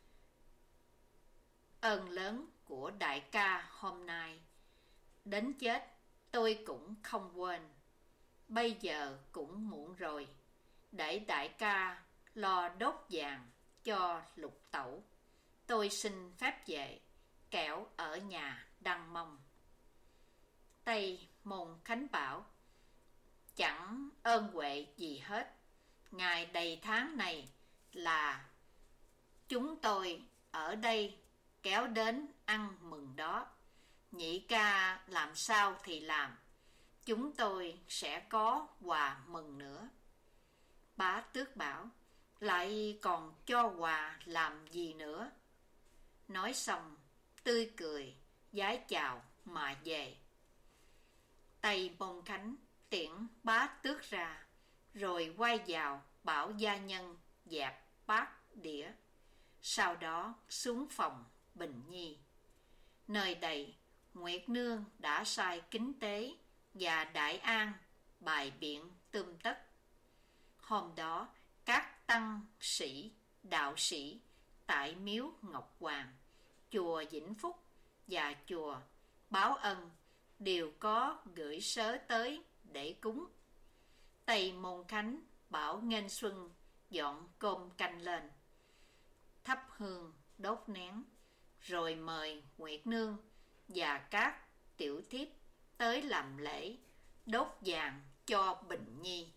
ơn lớn của đại ca hôm nay, đến chết tôi cũng không quên. Bây giờ cũng muộn rồi, để đại ca lo đốt vàng cho lục tẩu. Tôi xin phép về, kẻo ở nhà đăng mong. Tây Môn Khánh bảo: chẳng ơn huệ gì hết, ngày đầy tháng này là chúng tôi ở đây kéo đến ăn mừng đó. Nhị ca làm sao thì làm, chúng tôi sẽ có quà mừng nữa. Bá Tước bảo: lại còn cho quà làm gì nữa? Nói xong tươi cười vái chào mà về. Tây Môn Khánh tiễn Bá Tước ra, rồi quay vào bảo gia nhân dẹp bát đĩa, sau đó xuống phòng Bình Nhi. Nơi đây Nguyệt Nương đã sai Kính Tế và Đại An bài biện tươm tất. Hôm đó các tăng sĩ, đạo sĩ tại miếu Ngọc Hoàng, chùa Vĩnh Phúc và chùa Báo Ân đều có gửi sớ tới để cúng. Tây Môn Khánh bảo Nghênh Xuân dọn cơm canh lên, thắp hương đốt nén, rồi mời Nguyệt Nương và các tiểu thiếp tới làm lễ đốt vàng cho Bình Nhi.